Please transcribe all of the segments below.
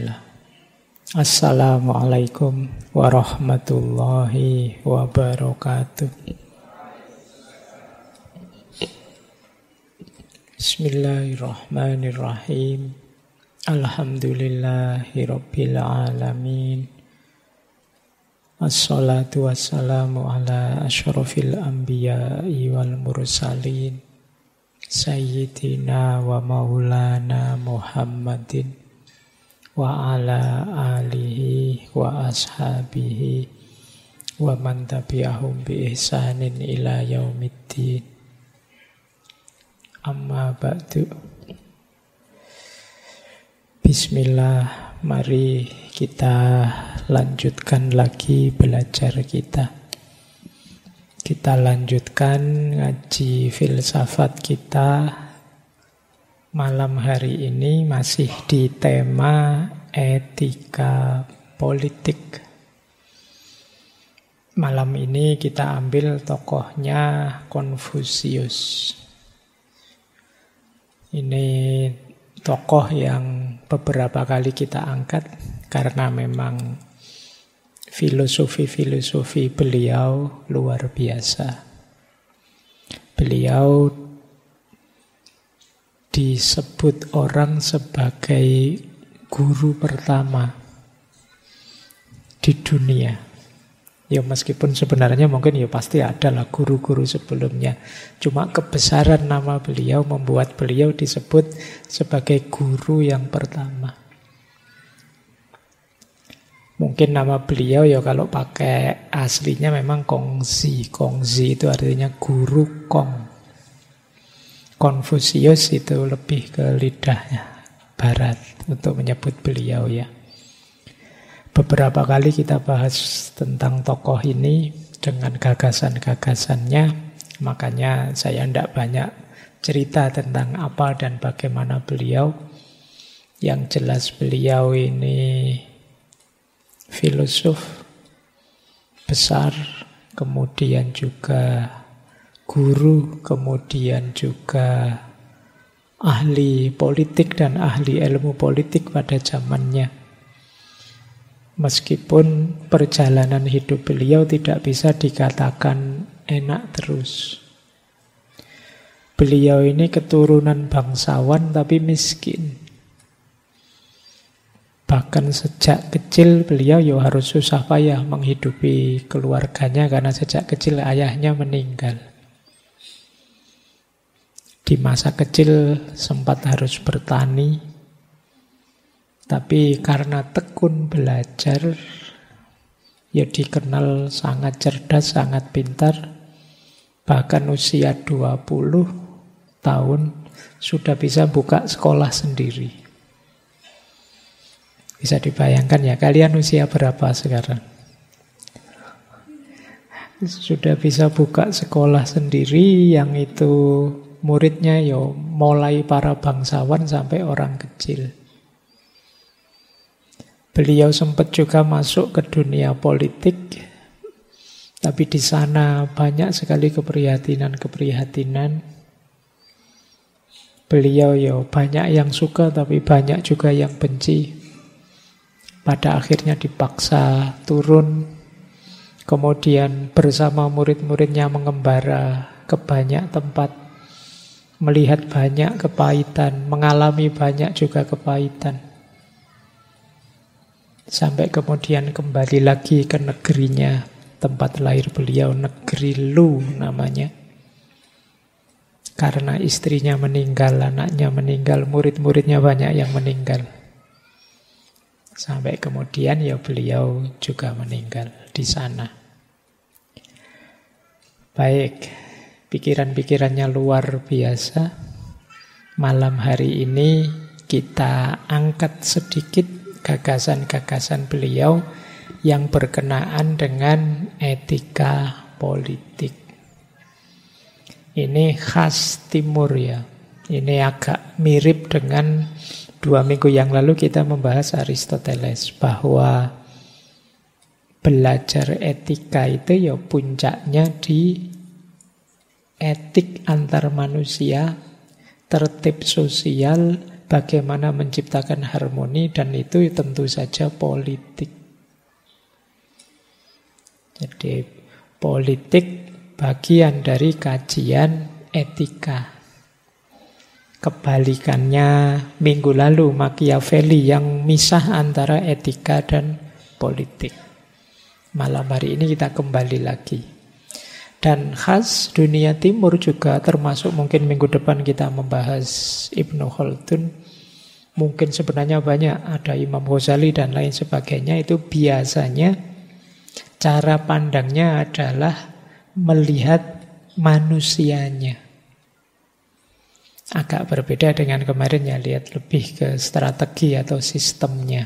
Bismillah. Assalamualaikum warahmatullahi wabarakatuh. Bismillahirrahmanirrahim. Alhamdulillahi rabbil alamin. Assalatu wassalamu ala asyrafil anbiya'i wal mursalin. Sayyidina wa maulana Muhammadin wa ala alihi wa ashabihi wa man tabi'ahum bi ihsanin ila yaumiddin. Amma ba'du. Bismillah, mari kita lanjutkan lagi belajar kita. Kita lanjutkan ngaji filsafat kita malam hari ini masih di tema etika politik. Malam ini kita ambil tokohnya Konfusius. Ini tokoh yang beberapa kali kita angkat karena memang filosofi beliau luar biasa. Beliau disebut orang sebagai guru pertama di dunia. Ya meskipun sebenarnya mungkin ya pasti adalah guru-guru sebelumnya. Cuma kebesaran nama beliau membuat beliau disebut sebagai guru yang pertama. Mungkin nama beliau ya kalau pakai aslinya memang Kongzi. Kongzi itu artinya guru Kong. Konfusius itu lebih ke lidahnya barat untuk menyebut beliau ya. Beberapa kali kita bahas tentang tokoh ini dengan gagasan-gagasannya. Makanya saya tidak banyak cerita tentang apa dan bagaimana beliau. Yang jelas beliau ini filosof besar, kemudian juga guru, kemudian juga ahli politik dan ahli ilmu politik pada zamannya. Meskipun perjalanan hidup beliau tidak bisa dikatakan enak terus. Beliau ini keturunan bangsawan tapi miskin. Bahkan sejak kecil beliau harus susah payah menghidupi keluarganya karena sejak kecil ayahnya meninggal. Di masa kecil sempat harus bertani, tapi karena tekun belajar, ya dikenal sangat cerdas, sangat pintar. Bahkan usia 20 tahun sudah bisa buka sekolah sendiri. Bisa dibayangkan ya, kalian usia berapa sekarang? Sudah bisa buka sekolah sendiri, yang itu muridnya mulai para bangsawan sampai orang kecil. Beliau sempat juga masuk ke dunia politik, tapi di sana banyak sekali keprihatinan. Beliau banyak yang suka, tapi banyak juga yang benci. Pada akhirnya dipaksa turun, kemudian bersama murid-muridnya mengembara ke banyak tempat, melihat banyak kepahitan, mengalami banyak juga kepahitan. Sampai kemudian kembali lagi ke negerinya, tempat lahir beliau, negeri Lu namanya. Karena istrinya meninggal, anaknya meninggal, murid-muridnya banyak yang meninggal. Sampai kemudian beliau juga meninggal di sana. Baik, pikiran-pikirannya luar biasa. Malam hari ini kita angkat sedikit gagasan-gagasan beliau yang berkenaan dengan etika politik. Ini khas timur ya. Ini agak mirip dengan 2 minggu yang lalu kita membahas Aristoteles, bahwa belajar etika itu puncaknya di etik antar manusia, tertib sosial, bagaimana menciptakan harmoni, dan itu tentu saja politik. Jadi politik bagian dari kajian etika. Kebalikannya minggu lalu Machiavelli yang misah antara etika dan politik. Malam hari ini kita kembali lagi. Dan khas dunia timur juga, termasuk mungkin minggu depan kita membahas Ibnu Khaldun. Mungkin sebenarnya banyak, ada Imam Ghazali dan lain sebagainya. Itu biasanya cara pandangnya adalah melihat manusianya. Agak berbeda dengan kemarin ya, lihat lebih ke strategi atau sistemnya.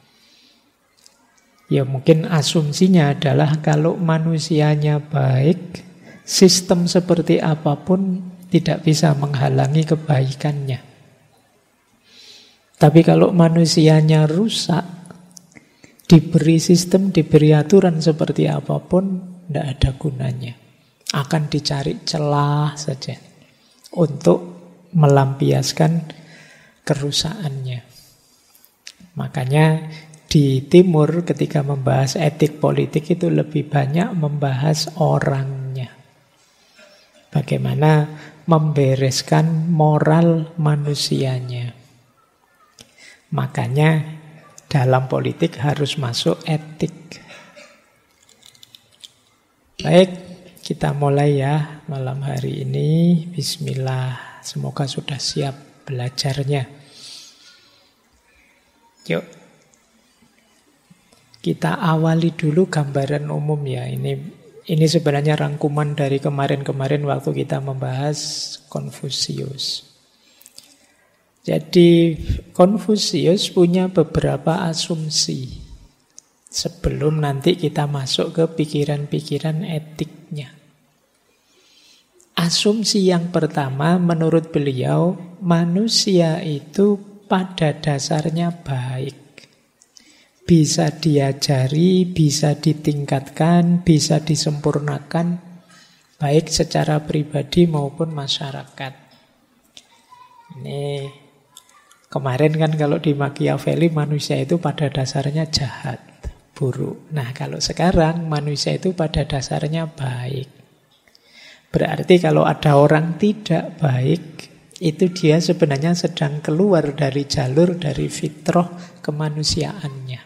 Ya mungkin asumsinya adalah kalau manusianya baik, sistem seperti apapun tidak bisa menghalangi kebaikannya. Tapi kalau manusianya rusak, diberi sistem, diberi aturan seperti apapun, tidak ada gunanya. Akan dicari celah saja untuk melampiaskan kerusakannya. Makanya di timur ketika membahas etik politik itu lebih banyak membahas orangnya. Bagaimana membereskan moral manusianya. Makanya dalam politik harus masuk etik. Baik, kita mulai ya malam hari ini. Bismillah. Semoga sudah siap belajarnya. Yuk, kita awali dulu gambaran umum ya. Ini sebenarnya rangkuman dari kemarin-kemarin waktu kita membahas Konfusius. Jadi Konfusius punya beberapa asumsi sebelum nanti kita masuk ke pikiran-pikiran etiknya. Asumsi yang pertama menurut beliau, manusia itu pada dasarnya baik. Bisa diajari, bisa ditingkatkan, bisa disempurnakan, baik secara pribadi maupun masyarakat. Ini kemarin kan kalau di Machiavelli manusia itu pada dasarnya jahat, buruk. Nah kalau sekarang manusia itu pada dasarnya baik. Berarti kalau ada orang tidak baik, itu dia sebenarnya sedang keluar dari jalur, dari fitrah kemanusiaannya.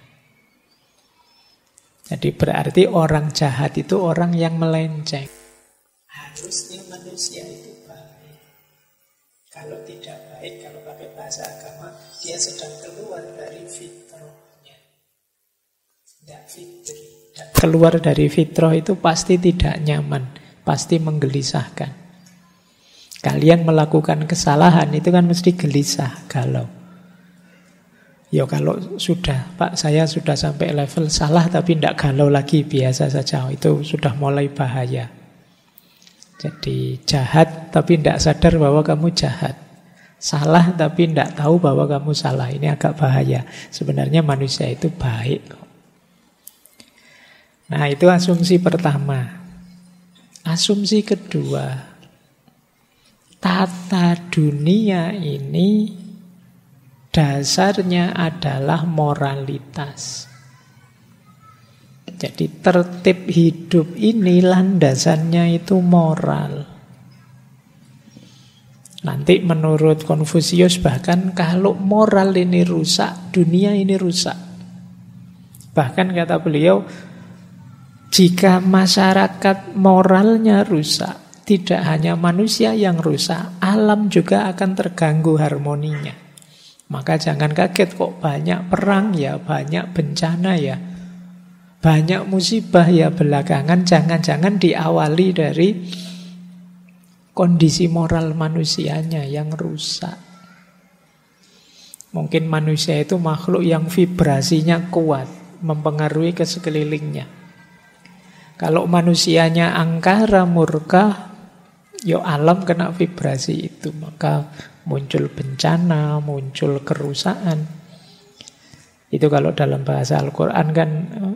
Jadi berarti orang jahat itu orang yang melenceng. Harusnya manusia itu baik. Kalau tidak baik, kalau pakai bahasa agama, dia sedang keluar dari fitrahnya. Tidak fitri. Keluar dari fitrah itu pasti tidak nyaman. Pasti menggelisahkan. Kalian melakukan kesalahan itu kan mesti gelisah, galau. Ya kalau sudah, Pak saya sudah sampai level salah tapi tidak galau lagi, biasa saja, itu sudah mulai bahaya. Jadi jahat tapi tidak sadar bahwa kamu jahat. Salah tapi tidak tahu bahwa kamu salah, ini agak bahaya. Sebenarnya manusia itu baik. Nah itu asumsi pertama. Asumsi kedua, tata dunia ini dasarnya adalah moralitas. Jadi tertib hidup ini landasannya itu moral. Nanti menurut Konfusius bahkan kalau moral ini rusak, dunia ini rusak. Bahkan kata beliau, jika masyarakat moralnya rusak, tidak hanya manusia yang rusak, alam juga akan terganggu harmoninya. Maka jangan kaget kok banyak perang ya, banyak bencana ya, banyak musibah ya belakangan. Jangan-jangan diawali dari kondisi moral manusianya yang rusak. Mungkin manusia itu makhluk yang vibrasinya kuat, mempengaruhi ke sekelilingnya. Kalau manusianya angkara murka, ya alam kena vibrasi itu, maka muncul bencana, muncul kerusakan. Itu kalau dalam bahasa Al-Quran kan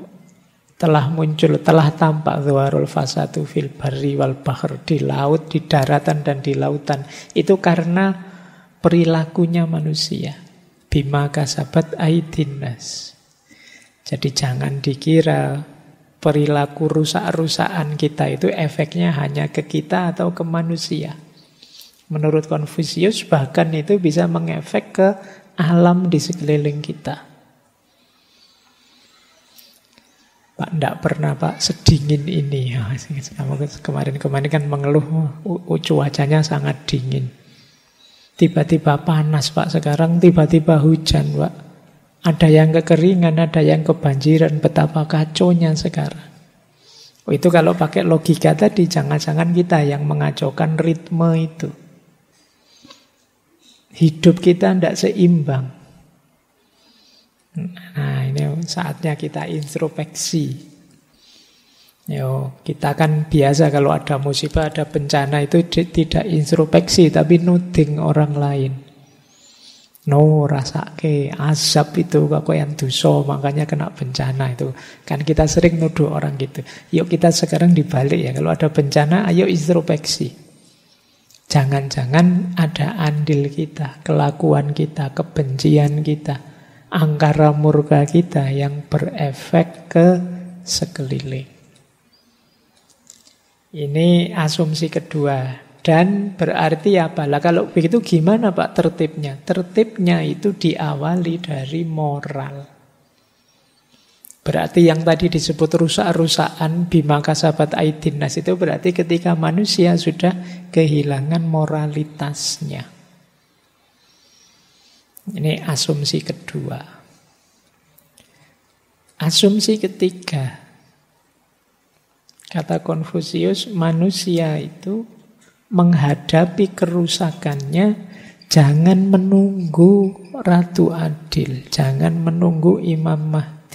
telah tampak zuharul fasadu fil barri wal bahr, di laut, di daratan dan di lautan. Itu karena perilakunya manusia. Bima kasabat aydin nas. Jadi jangan dikira perilaku rusak-rusakan kita itu efeknya hanya ke kita atau ke manusia. Menurut Konfusius bahkan itu bisa mengefek ke alam di sekeliling kita. Pak, enggak pernah Pak sedingin ini. Kemarin-kemarin kan mengeluh, cuacanya sangat dingin. Tiba-tiba panas Pak, sekarang tiba-tiba hujan Pak. Ada yang kekeringan, ada yang kebanjiran, betapa kacaunya sekarang. Itu kalau pakai logika tadi, jangan-jangan kita yang mengacaukan ritme itu. Hidup kita tidak seimbang. Nah, ini saatnya kita introspeksi. Kita kan biasa kalau ada musibah, ada bencana itu tidak introspeksi, tapi nuding orang lain. No, rasake azab itu kok yang dosa, makanya kena bencana itu. Kan kita sering nuduh orang gitu. Yuk kita sekarang dibalik ya, kalau ada bencana, ayo introspeksi. Jangan-jangan ada andil kita, kelakuan kita, kebencian kita, angkara murka kita yang berefek ke sekeliling. Ini asumsi kedua. Dan berarti apa? Lah kalau begitu gimana Pak tertibnya? Tertibnya itu diawali dari moral. Berarti yang tadi disebut rusak-rusakan bima kasabat aydin nas itu berarti ketika manusia sudah kehilangan moralitasnya. Ini asumsi kedua. Asumsi ketiga. Kata Konfusius, manusia itu menghadapi kerusakannya jangan menunggu Ratu Adil, jangan menunggu Imam Mahdi.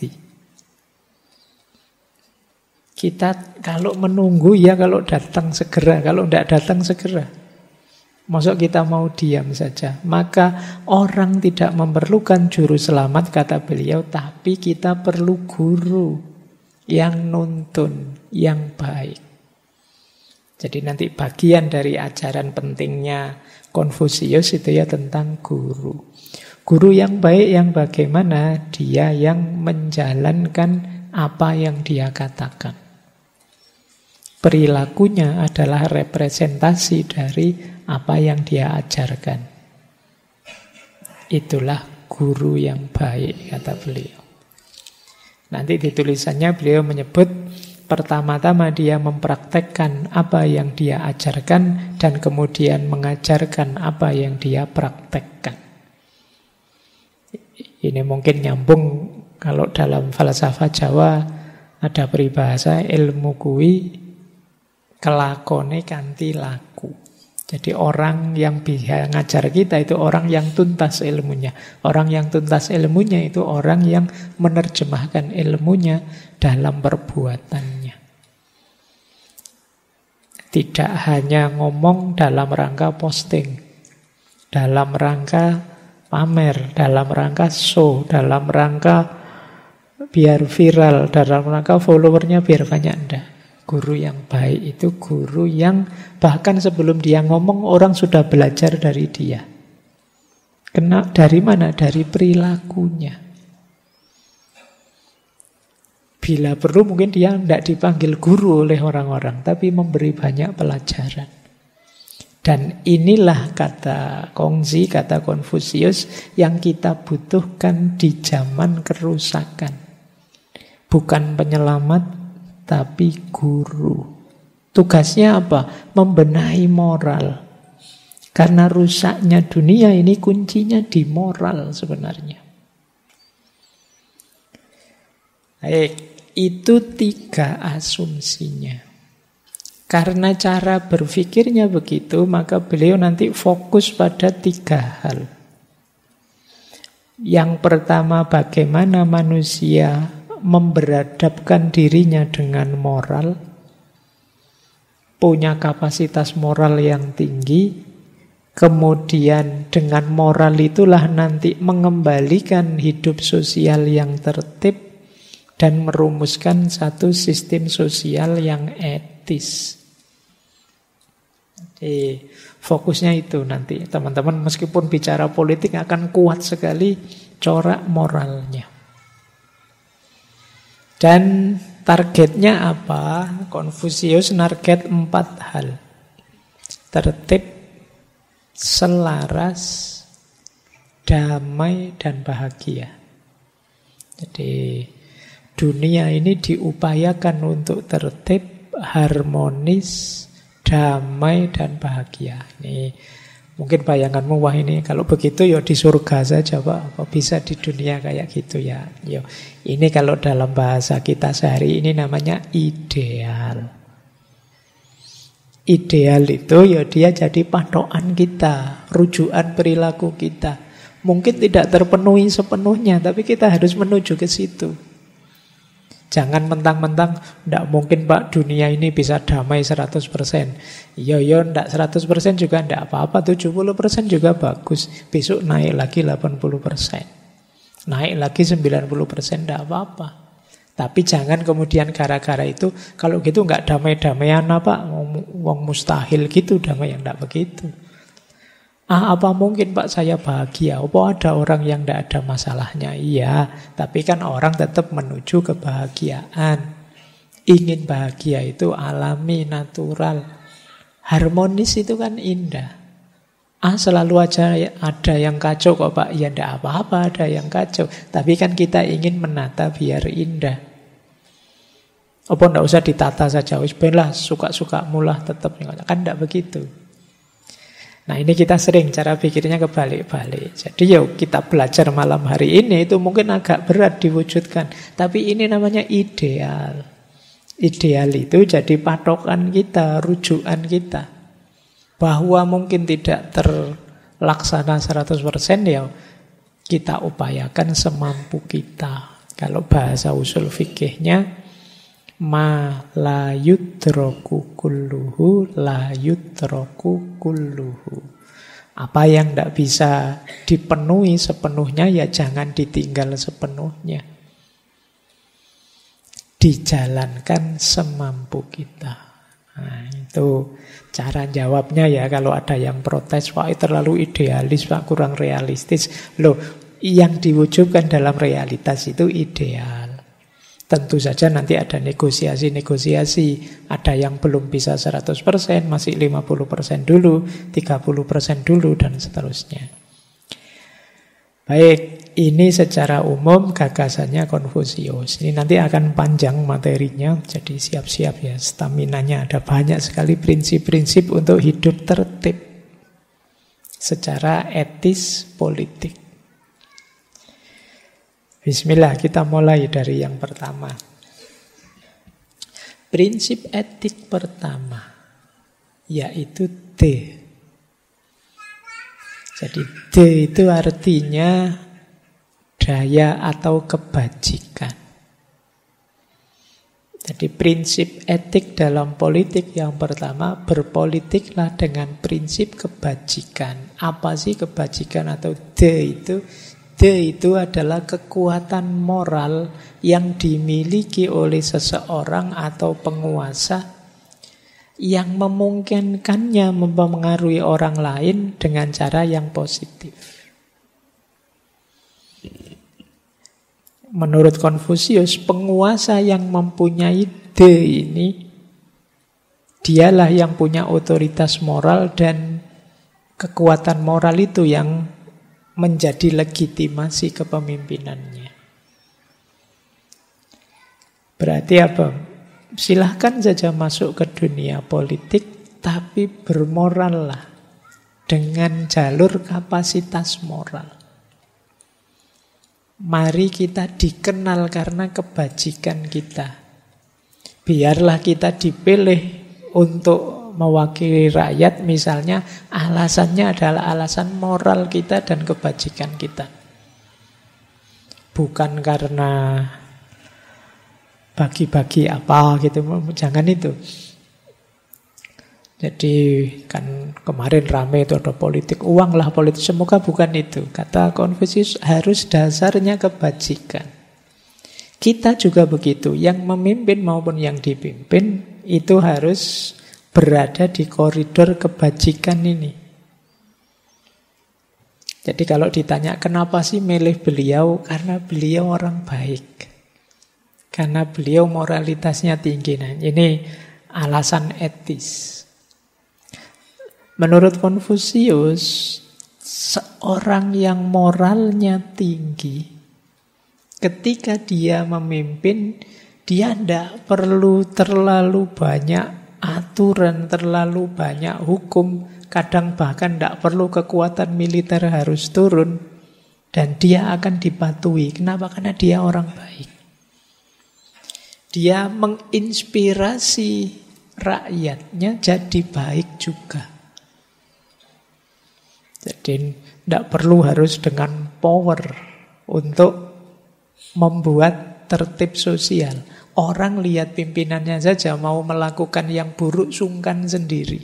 Kita kalau menunggu ya kalau datang segera, kalau tidak datang segera. Maksud kita mau diam saja. Maka orang tidak memerlukan juru selamat kata beliau, tapi kita perlu guru yang nuntun, yang baik. Jadi nanti bagian dari ajaran pentingnya Konfusius itu ya tentang guru. Guru yang baik yang bagaimana? Dia yang menjalankan apa yang dia katakan. Perilakunya adalah representasi dari apa yang dia ajarkan. Itulah guru yang baik, kata beliau. Nanti di tulisannya beliau menyebut pertama-tama dia mempraktekkan apa yang dia ajarkan dan kemudian mengajarkan apa yang dia praktekkan. Ini mungkin nyambung kalau dalam falsafah Jawa ada peribahasa ilmu kuwi kelakone kanthi laku. Jadi orang yang bisa ngajar kita itu orang yang tuntas ilmunya. Orang yang tuntas ilmunya itu orang yang menerjemahkan ilmunya dalam perbuatannya. Tidak hanya ngomong dalam rangka posting, dalam rangka pamer, dalam rangka show, dalam rangka biar viral, dalam rangka followernya biar banyak. Enggak. Guru yang baik itu guru yang bahkan sebelum dia ngomong orang sudah belajar dari dia. Dari mana? Dari perilakunya. Bila perlu mungkin dia tidak dipanggil guru oleh orang-orang, tapi memberi banyak pelajaran. Dan inilah kata Kongzi, kata Konfusius yang kita butuhkan di zaman kerusakan. Bukan penyelamat, tapi guru. Tugasnya apa? Membenahi moral. Karena rusaknya dunia ini kuncinya di moral sebenarnya. Baik, itu 3 asumsinya. Karena cara berpikirnya begitu, maka beliau nanti fokus pada 3 hal. Yang pertama, bagaimana manusia memberadabkan dirinya dengan moral, punya kapasitas moral yang tinggi, kemudian dengan moral itulah nanti mengembalikan hidup sosial yang tertib dan merumuskan satu sistem sosial yang etis. Fokusnya itu nanti. Teman-teman meskipun bicara politik akan kuat sekali corak moralnya. Dan targetnya apa? Konfusius narget 4 hal. Tertib, selaras, damai, dan bahagia. Jadi dunia ini diupayakan untuk tertib, harmonis, damai, dan bahagia. Ini mungkin bayanganmu, wah ini kalau begitu ya di surga saja Pak. Apa bisa di dunia kayak gitu ya? Yo, ini kalau dalam bahasa kita sehari ini namanya ideal. Ideal itu ya dia jadi patokan kita, rujukan perilaku kita. Mungkin tidak terpenuhi sepenuhnya, tapi kita harus menuju ke situ. Jangan mentang-mentang tidak mungkin Pak dunia ini bisa damai 100%. Iya, tidak 100% juga tidak apa-apa, 70% juga bagus. Besok naik lagi 80%. Naik lagi 90% tidak apa-apa. Tapi jangan kemudian gara-gara itu, kalau gitu nggak damai-damaian Pak, wong mustahil gitu damai, yang tidak begitu. Apa mungkin Pak saya bahagia? Apa ada orang yang tidak ada masalahnya? Iya, tapi kan orang tetap menuju kebahagiaan. Ingin bahagia itu alami, natural. Harmonis itu kan indah. Selalu aja ada yang kacau kok Pak. Ya tidak apa-apa ada yang kacau. Tapi kan kita ingin menata biar indah. Apa tidak usah ditata saja? Wis ben lah, suka-suka mulah tetap. Kan tidak begitu. Nah ini kita sering cara pikirnya kebalik-balik. Jadi ya kita belajar malam hari ini itu mungkin agak berat diwujudkan. Tapi ini namanya ideal. Ideal itu jadi patokan kita, rujukan kita. Bahwa mungkin tidak terlaksana 100% ya kita upayakan semampu kita. Kalau bahasa usul fikihnya, ma la yudraku kulluhu la yudraku kulluhu. Apa yang tidak bisa dipenuhi sepenuhnya ya jangan ditinggal sepenuhnya. Dijalankan semampu kita. Nah, itu cara jawabnya ya. Kalau ada yang protes, Pak terlalu idealis, Pak kurang realistis. Loh, yang diwujudkan dalam realitas itu ideal. Tentu saja nanti ada negosiasi-negosiasi. Ada yang belum bisa 100%, masih 50% dulu, 30% dulu, dan seterusnya. Baik, ini secara umum gagasannya Konfusius. Ini nanti akan panjang materinya, jadi siap-siap ya, staminanya. Ada banyak sekali prinsip-prinsip untuk hidup tertib secara etis politik. Bismillah, kita mulai dari yang pertama. Prinsip etik pertama, yaitu D. Jadi D itu artinya daya atau kebajikan. Jadi prinsip etik dalam politik yang pertama, berpolitiklah dengan prinsip kebajikan. Apa sih kebajikan atau D itu? D itu adalah kekuatan moral yang dimiliki oleh seseorang atau penguasa yang memungkinkannya mempengaruhi orang lain dengan cara yang positif. Menurut Konfusius, penguasa yang mempunyai D ini, dialah yang punya otoritas moral, dan kekuatan moral itu yang menjadi legitimasi kepemimpinannya. Berarti apa? Silahkan saja masuk ke dunia politik, tapi bermorallah dengan jalur kapasitas moral. Mari kita dikenal karena kebajikan kita. Biarlah kita dipilih untuk mewakili rakyat, misalnya alasannya adalah alasan moral kita dan kebajikan kita. Bukan karena bagi-bagi apa gitu, jangan itu. Jadi kan kemarin rame itu ada politik uang lah, politik, semoga bukan itu. Kata Konfusius harus dasarnya kebajikan. Kita juga begitu, yang memimpin maupun yang dipimpin itu harus berada di koridor kebajikan ini. Jadi kalau ditanya kenapa sih milih beliau? Karena beliau orang baik. Karena beliau moralitasnya tinggi. Nah, ini alasan etis. Menurut Konfusius, seorang yang moralnya tinggi, ketika dia memimpin, dia tidak perlu terlalu banyak aturan, terlalu banyak hukum. Kadang bahkan tidak perlu kekuatan militer harus turun. Dan dia akan dipatuhi. Kenapa? Karena dia orang baik. Dia menginspirasi rakyatnya jadi baik juga. Jadi tidak perlu harus dengan power untuk membuat tertib sosial. Orang lihat pimpinannya saja mau melakukan yang buruk sungkan sendiri.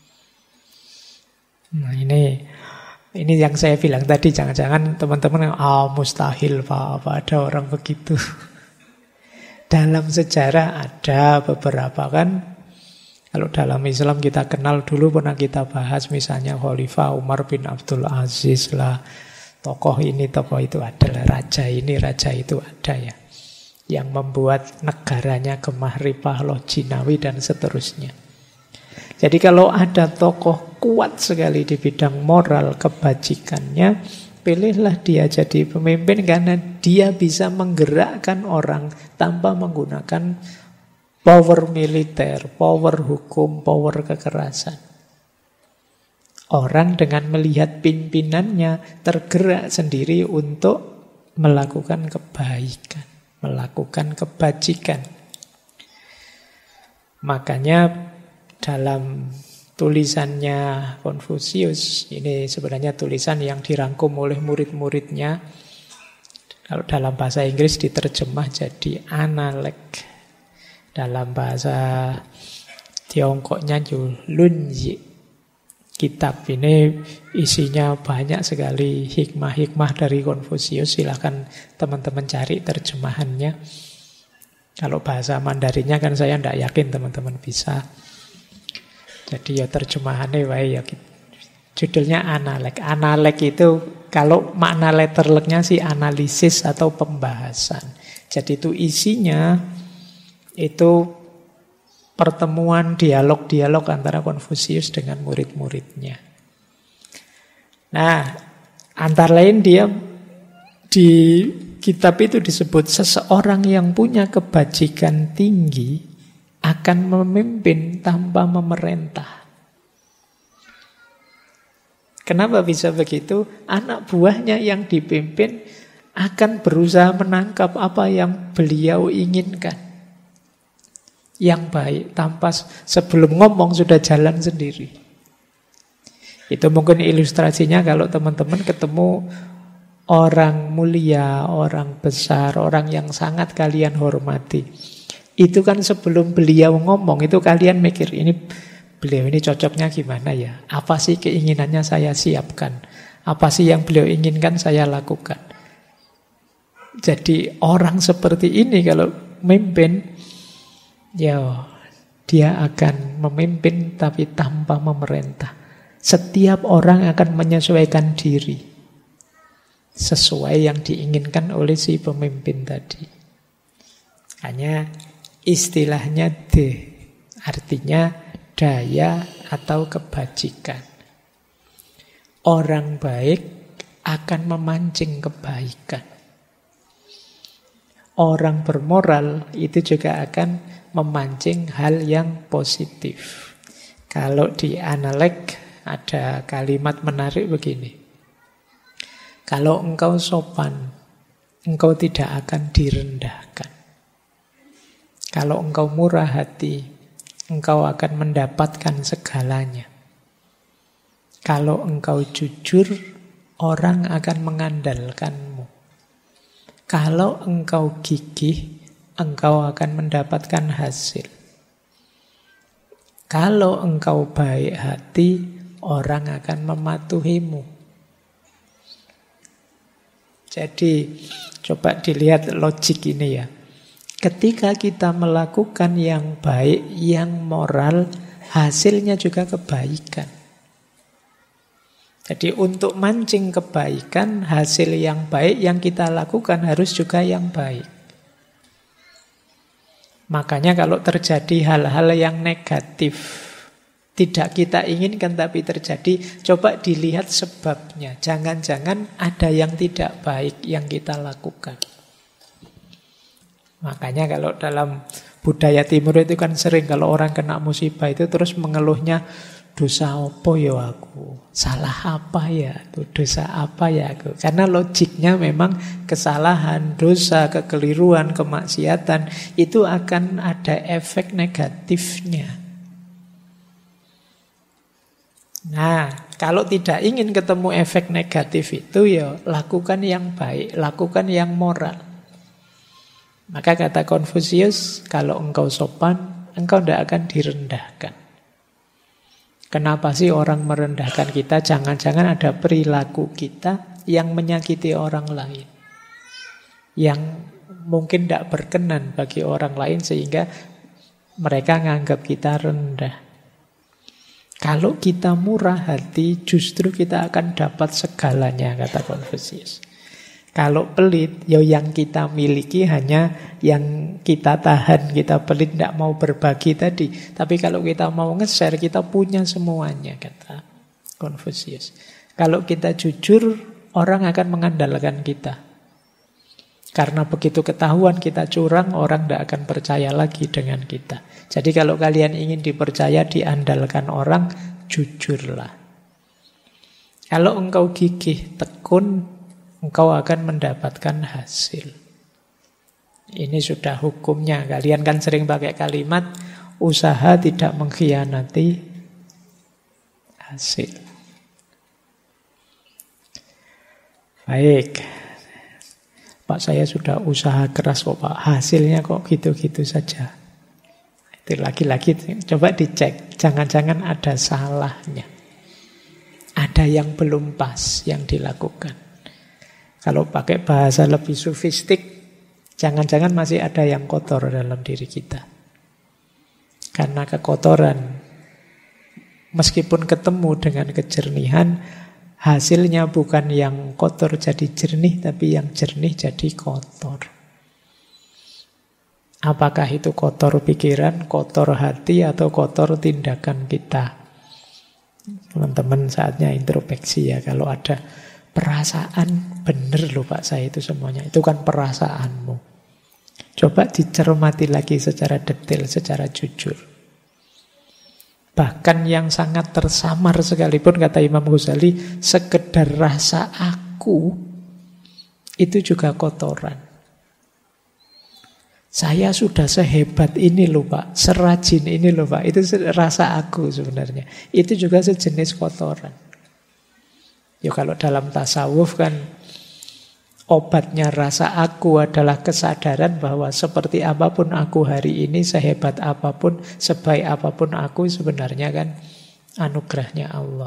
Nah ini yang saya bilang tadi, jangan-jangan teman-teman mustahil Pak, apa ada orang begitu. Dalam sejarah ada beberapa kan. Kalau dalam Islam kita kenal dulu, pernah kita bahas misalnya Khalifah Umar bin Abdul Aziz lah. Tokoh ini, tokoh itu adalah raja ini, raja itu ada ya. Yang membuat negaranya gemah ripah loh Jinawi dan seterusnya. Jadi kalau ada tokoh kuat sekali di bidang moral kebajikannya, pilihlah dia jadi pemimpin karena dia bisa menggerakkan orang tanpa menggunakan power militer, power hukum, power kekerasan. Orang dengan melihat pimpinannya tergerak sendiri untuk melakukan kebaikan, melakukan kebajikan. Makanya dalam tulisannya Konfusius, ini sebenarnya tulisan yang dirangkum oleh murid-muridnya. Kalau dalam bahasa Inggris diterjemah jadi analek. Dalam bahasa Tiongkoknya Lunyi. Kitab ini isinya banyak sekali hikmah-hikmah dari Konfusius. Silakan teman-teman cari terjemahannya. Kalau bahasa Mandarinnya kan saya tidak yakin teman-teman bisa. Jadi ya terjemahannya ya judulnya analek. Analek itu kalau makna letterleknya sih analisis atau pembahasan. Jadi itu isinya itu pertemuan dialog-dialog antara Konfusius dengan murid-muridnya. Nah, antara lain dia di kitab itu disebut seseorang yang punya kebajikan tinggi akan memimpin tanpa memerintah. Kenapa bisa begitu? Anak buahnya yang dipimpin akan berusaha menangkap apa yang beliau inginkan. Yang baik, tanpa sebelum ngomong sudah jalan sendiri. Itu mungkin ilustrasinya kalau teman-teman ketemu orang mulia, orang besar, orang yang sangat kalian hormati. Itu kan sebelum beliau ngomong, itu kalian mikir, beliau ini cocoknya gimana ya? Apa sih keinginannya saya siapkan? Apa sih yang beliau inginkan saya lakukan? Jadi orang seperti ini kalau memimpin, ya, dia akan memimpin tapi tanpa memerintah. Setiap orang akan menyesuaikan diri sesuai yang diinginkan oleh si pemimpin tadi. Hanya istilahnya artinya daya atau kebajikan. Orang baik akan memancing kebaikan. Orang bermoral itu juga akan memancing hal yang positif. Kalau di analek ada kalimat menarik begini. Kalau engkau sopan, engkau tidak akan direndahkan. Kalau engkau murah hati, engkau akan mendapatkan segalanya. Kalau engkau jujur, orang akan mengandalkanmu. Kalau engkau gigih, engkau akan mendapatkan hasil. Kalau engkau baik hati, orang akan mematuhimu. Jadi, coba dilihat logik ini ya. Ketika kita melakukan yang baik, yang moral, hasilnya juga kebaikan. Jadi untuk mancing kebaikan, hasil yang baik yang kita lakukan harus juga yang baik. Makanya kalau terjadi hal-hal yang negatif, tidak kita inginkan tapi terjadi, coba dilihat sebabnya. Jangan-jangan ada yang tidak baik yang kita lakukan. Makanya kalau dalam budaya timur itu kan sering kalau orang kena musibah itu terus mengeluhnya, dosa apa ya aku? Salah apa ya aku? Dosa apa ya aku? Karena logiknya memang kesalahan, dosa, kekeliruan, kemaksiatan itu akan ada efek negatifnya. Nah, kalau tidak ingin ketemu efek negatif itu ya lakukan yang baik, lakukan yang moral. Maka kata Konfusius, kalau engkau sopan, engkau tidak akan direndahkan. Kenapa sih orang merendahkan kita? Jangan-jangan ada perilaku kita yang menyakiti orang lain. Yang mungkin tidak berkenan bagi orang lain sehingga mereka menganggap kita rendah. Kalau kita murah hati, justru kita akan dapat segalanya, kata Konfusius. Kalau pelit, ya yang kita miliki hanya yang kita tahan, kita pelit, tidak mau berbagi tadi. Tapi kalau kita mau nge-share, kita punya semuanya, kata Konfusius. Kalau kita jujur, orang akan mengandalkan kita. Karena begitu ketahuan kita curang, orang tidak akan percaya lagi dengan kita. Jadi kalau kalian ingin dipercaya, diandalkan orang, jujurlah. Kalau engkau gigih, tekun, engkau akan mendapatkan hasil. Ini sudah hukumnya. Kalian kan sering pakai kalimat, usaha tidak mengkhianati hasil. Baik. Pak, saya sudah usaha keras kok Pak, hasilnya kok gitu-gitu saja. Itu lagi-lagi coba dicek, jangan-jangan ada salahnya. Ada yang belum pas yang dilakukan. Kalau pakai bahasa lebih sofistik, jangan-jangan masih ada yang kotor dalam diri kita. Karena kekotoran, meskipun ketemu dengan kejernihan, hasilnya bukan yang kotor jadi jernih, tapi yang jernih jadi kotor. Apakah itu kotor pikiran, kotor hati, atau kotor tindakan kita? Teman-teman saatnya introspeksi ya. Kalau ada perasaan, bener loh Pak saya itu semuanya. Itu kan perasaanmu. Coba dicermati lagi secara detail, secara jujur. Bahkan yang sangat tersamar sekalipun, kata Imam Ghazali, sekedar rasa aku, itu juga kotoran. Saya sudah sehebat ini loh Pak, serajin ini loh Pak, itu rasa aku sebenarnya. Itu juga sejenis kotoran. Ya kalau dalam tasawuf kan obatnya rasa aku adalah kesadaran bahwa seperti apapun aku hari ini, sehebat apapun, sebaik apapun aku, sebenarnya kan anugerahnya Allah.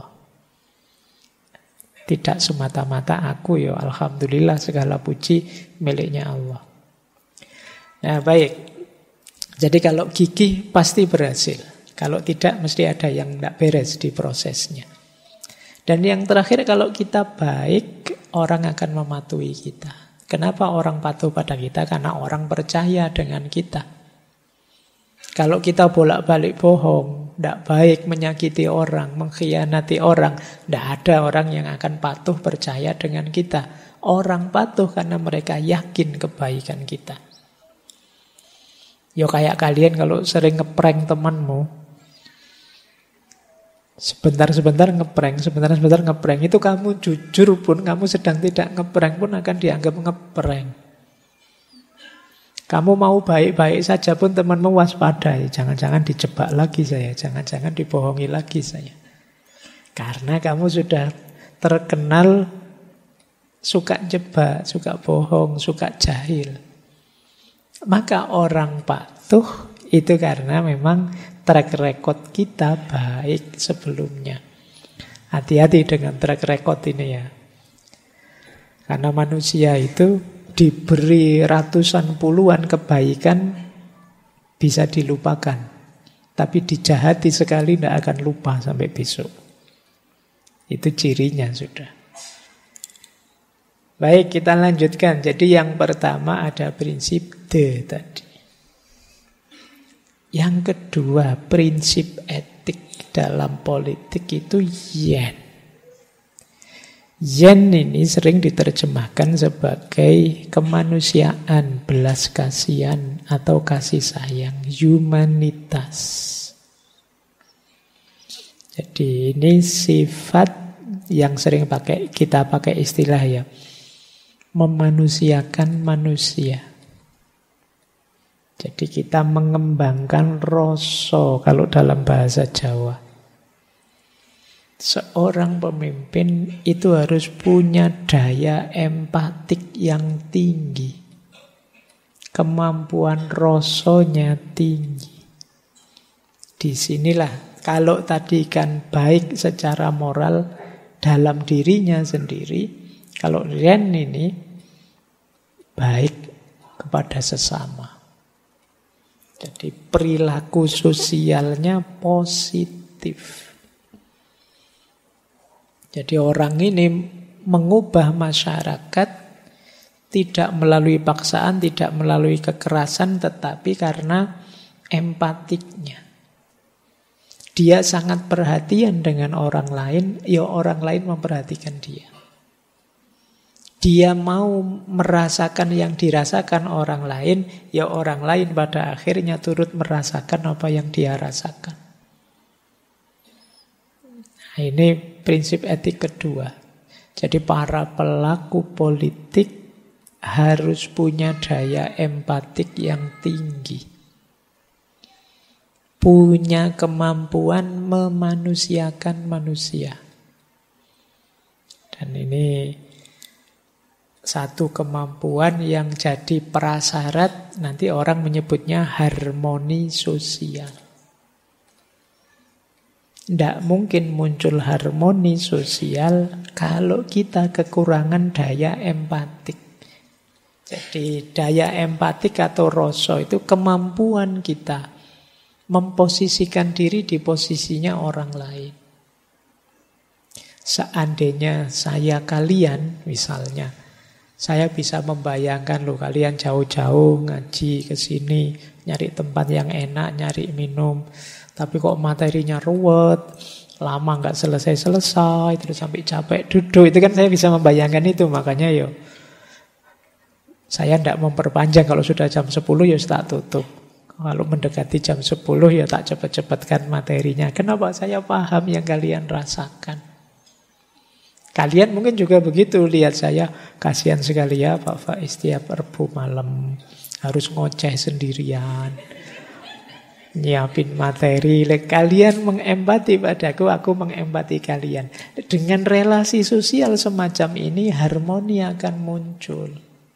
Tidak semata-mata aku, ya alhamdulillah segala puji miliknya Allah. Nah baik, jadi kalau gigih pasti berhasil. Kalau tidak mesti ada yang tidak beres di prosesnya. Dan yang terakhir, kalau kita baik, orang akan mematuhi kita. Kenapa orang patuh pada kita? Karena orang percaya dengan kita. Kalau kita bolak-balik bohong, tidak baik, menyakiti orang, mengkhianati orang, tidak ada orang yang akan patuh percaya dengan kita. Orang patuh karena mereka yakin kebaikan kita. Ya kayak kalian kalau sering ngeprank temanmu, sebentar-sebentar ngeprank, sebentar-sebentar ngeprank, itu kamu jujur pun, kamu sedang tidak ngeprank pun akan dianggap ngeprank. Kamu mau baik-baik saja pun temanmu waspadai, jangan-jangan dijebak lagi saya, jangan-jangan dibohongi lagi saya. Karena kamu sudah terkenal suka jebak, suka bohong, suka jahil. Maka orang patuh itu karena memang track record kita baik sebelumnya. Hati-hati dengan track record ini ya. Karena manusia itu diberi ratusan puluhan kebaikan bisa dilupakan. Tapi dijahati sekali tidak akan lupa sampai besok. Itu cirinya sudah. Baik, kita lanjutkan. Jadi yang pertama ada prinsip de tadi. Yang kedua, prinsip etik dalam politik itu yen. Yen ini sering diterjemahkan sebagai kemanusiaan, belas kasihan, atau kasih sayang, humanitas. Jadi ini sifat yang sering kita pakai istilah ya, memanusiakan manusia. Jadi kita mengembangkan rasa kalau dalam bahasa Jawa. Seorang pemimpin itu harus punya daya empatik yang tinggi. Kemampuan rasanya tinggi. Disinilah, kalau tadi kan baik secara moral dalam dirinya sendiri, kalau Ren ini baik kepada sesama. Jadi perilaku sosialnya positif. Jadi orang ini mengubah masyarakat tidak melalui paksaan, tidak melalui kekerasan, tetapi karena empatiknya. Dia sangat perhatian dengan orang lain, ya orang lain memperhatikan dia. Dia mau merasakan yang dirasakan orang lain, ya orang lain pada akhirnya turut merasakan apa yang dia rasakan. Nah, ini prinsip etik kedua. Jadi para pelaku politik harus punya daya empatik yang tinggi. Punya kemampuan memanusiakan manusia. Dan ini satu kemampuan yang jadi prasyarat, nanti orang menyebutnya harmoni sosial. Tidak mungkin muncul harmoni sosial kalau kita kekurangan daya empatik. Jadi daya empatik atau rasa itu kemampuan kita memposisikan diri di posisinya orang lain. Seandainya saya kalian, misalnya, saya bisa membayangkan loh kalian jauh-jauh ngaji ke sini, nyari tempat yang enak, nyari minum. Tapi kok materinya ruwet, lama nggak selesai-selesai, terus sampai capek duduk. Itu kan saya bisa membayangkan itu, makanya yo saya tidak memperpanjang. Kalau sudah jam 10 ya tak tutup. Kalau mendekati jam 10 ya tak cepat-cepatkan materinya. Kenapa? Saya paham yang kalian rasakan. Kalian mungkin juga begitu, lihat saya, kasihan sekali ya Pak Faiz tiap Rabu malam harus ngoceh sendirian. Nyiapin materi, kalian mengempati padaku, aku mengempati kalian. Dengan relasi sosial semacam ini, harmoni akan muncul.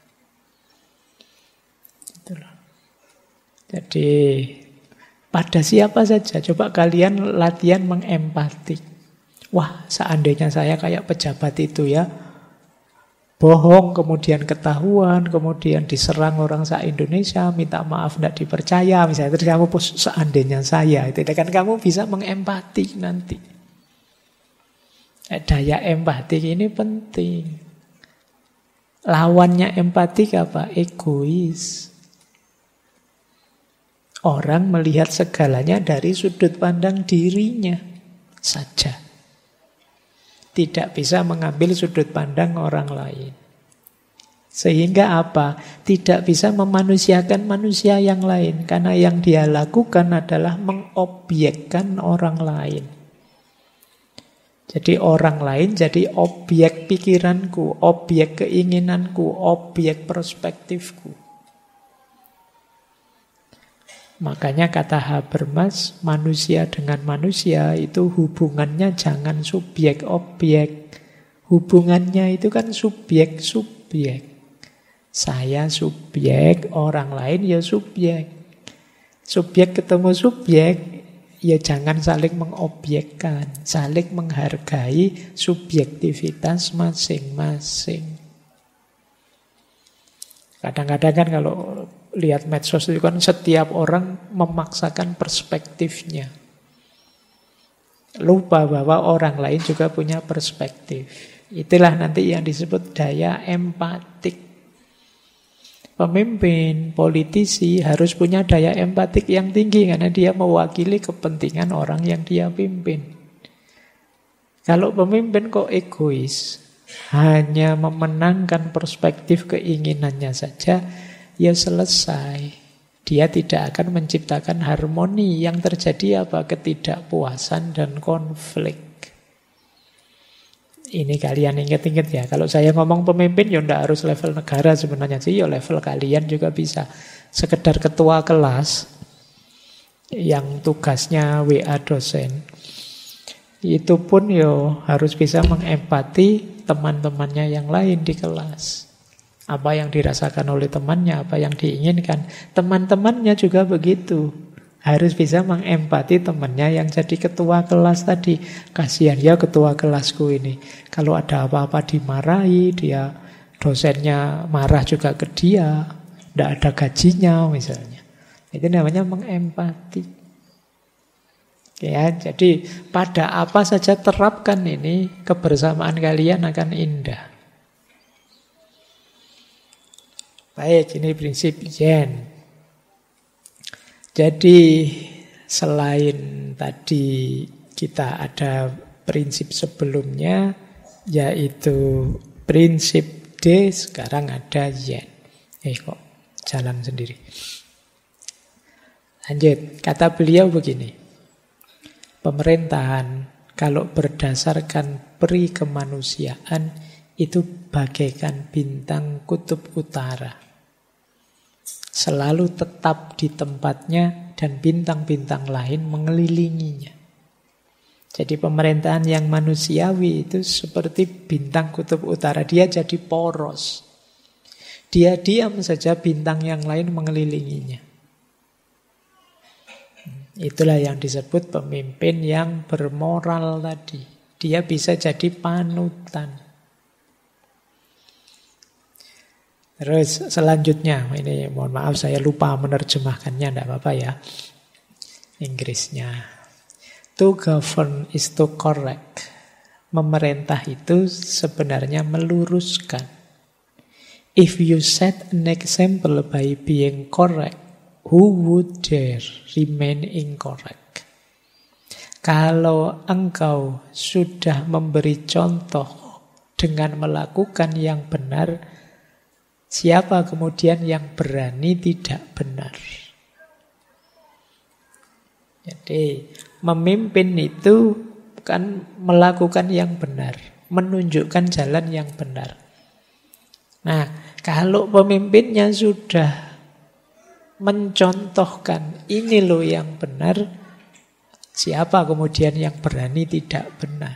Itulah. Jadi, pada siapa saja, coba kalian latihan mengempati. Wah, seandainya saya kayak pejabat itu ya, bohong, kemudian ketahuan, kemudian diserang orang se-Indonesia, minta maaf tidak dipercaya, misalnya. Terus kamu seandainya saya, itu kan kamu bisa mengempati nanti. Daya empati ini penting. Lawannya empati apa? Egois. Orang melihat segalanya dari sudut pandang dirinya saja. Tidak bisa mengambil sudut pandang orang lain. Sehingga apa? Tidak bisa memanusiakan manusia yang lain. Karena yang dia lakukan adalah mengobjekkan orang lain. Jadi orang lain jadi objek pikiranku, objek keinginanku, objek perspektifku. Makanya kata Habermas, manusia dengan manusia itu hubungannya jangan subjek-objek. Hubungannya itu kan subjek-subjek. Saya subjek, orang lain ya subjek. Subjek ketemu subjek, ya jangan saling mengobjekkan. Saling menghargai subjektivitas masing-masing. Kadang-kadang kan kalau lihat medsos itu kan setiap orang memaksakan perspektifnya. Lupa bahwa orang lain juga punya perspektif. Itulah nanti yang disebut daya empatik. Pemimpin, politisi harus punya daya empatik yang tinggi karena dia mewakili kepentingan orang yang dia pimpin. Kalau pemimpin kok egois, hanya memenangkan perspektif keinginannya saja, ya selesai. Dia tidak akan menciptakan harmoni. Yang terjadi apa? Ketidakpuasan dan konflik. Ini kalian ingat-ingat ya. Kalau saya ngomong pemimpin, ya tidak harus level negara sebenarnya sih. Ya level kalian juga bisa. Sekedar ketua kelas yang tugasnya WA dosen, itu pun ya harus bisa mengempati teman-temannya yang lain di kelas. Apa yang dirasakan oleh temannya, apa yang diinginkan. Teman-temannya juga begitu. Harus bisa mengempati temannya yang jadi ketua kelas tadi. Kasihan ya ketua kelasku ini. Kalau ada apa-apa dimarahi, dia dosennya marah juga ke dia. Tidak ada gajinya misalnya. Itu namanya mengempati. Ya, jadi pada apa saja terapkan ini, kebersamaan kalian akan indah. Baik, ini prinsip Zen. Jadi selain tadi kita ada prinsip sebelumnya, yaitu prinsip D, sekarang ada Yen. Kok jalan sendiri. Lanjut, kata beliau begini. Pemerintahan kalau berdasarkan peri kemanusiaan itu bagaikan bintang kutub utara. Selalu tetap di tempatnya dan bintang-bintang lain mengelilinginya. Jadi pemerintahan yang manusiawi itu seperti bintang kutub utara. Dia jadi poros. Dia diam saja, bintang yang lain mengelilinginya. Itulah yang disebut pemimpin yang bermoral tadi. Dia bisa jadi panutan. Terus selanjutnya, ini mohon maaf saya lupa menerjemahkannya, tidak apa-apa ya. Inggrisnya. To govern is to correct. Memerintah itu sebenarnya meluruskan. If you set an example by being correct, who would dare remain incorrect? Kalau engkau sudah memberi contoh dengan melakukan yang benar, siapa kemudian yang berani tidak benar? Jadi memimpin itu kan melakukan yang benar, menunjukkan jalan yang benar. Nah, kalau pemimpinnya sudah mencontohkan ini loh yang benar, siapa kemudian yang berani tidak benar?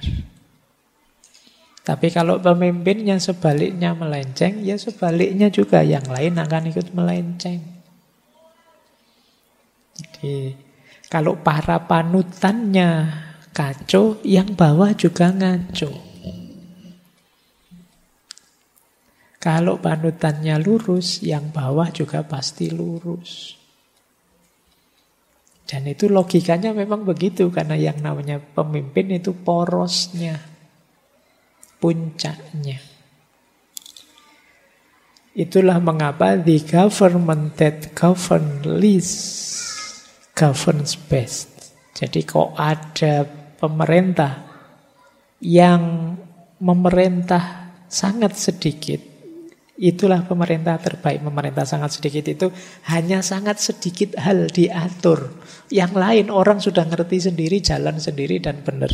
Tapi kalau pemimpinnya sebaliknya melenceng, ya sebaliknya juga yang lain akan ikut melenceng. Jadi kalau para panutannya kacau, yang bawah juga ngaco. Kalau panutannya lurus, yang bawah juga pasti lurus. Dan itu logikanya memang begitu, karena yang namanya pemimpin itu porosnya, puncaknya. Itulah mengapa the government that govern least governs best. Jadi kok ada pemerintah yang memerintah sangat sedikit, itulah pemerintah terbaik. Pemerintah sangat sedikit itu hanya sangat sedikit hal diatur. Yang lain orang sudah ngerti sendiri, jalan sendiri dan benar.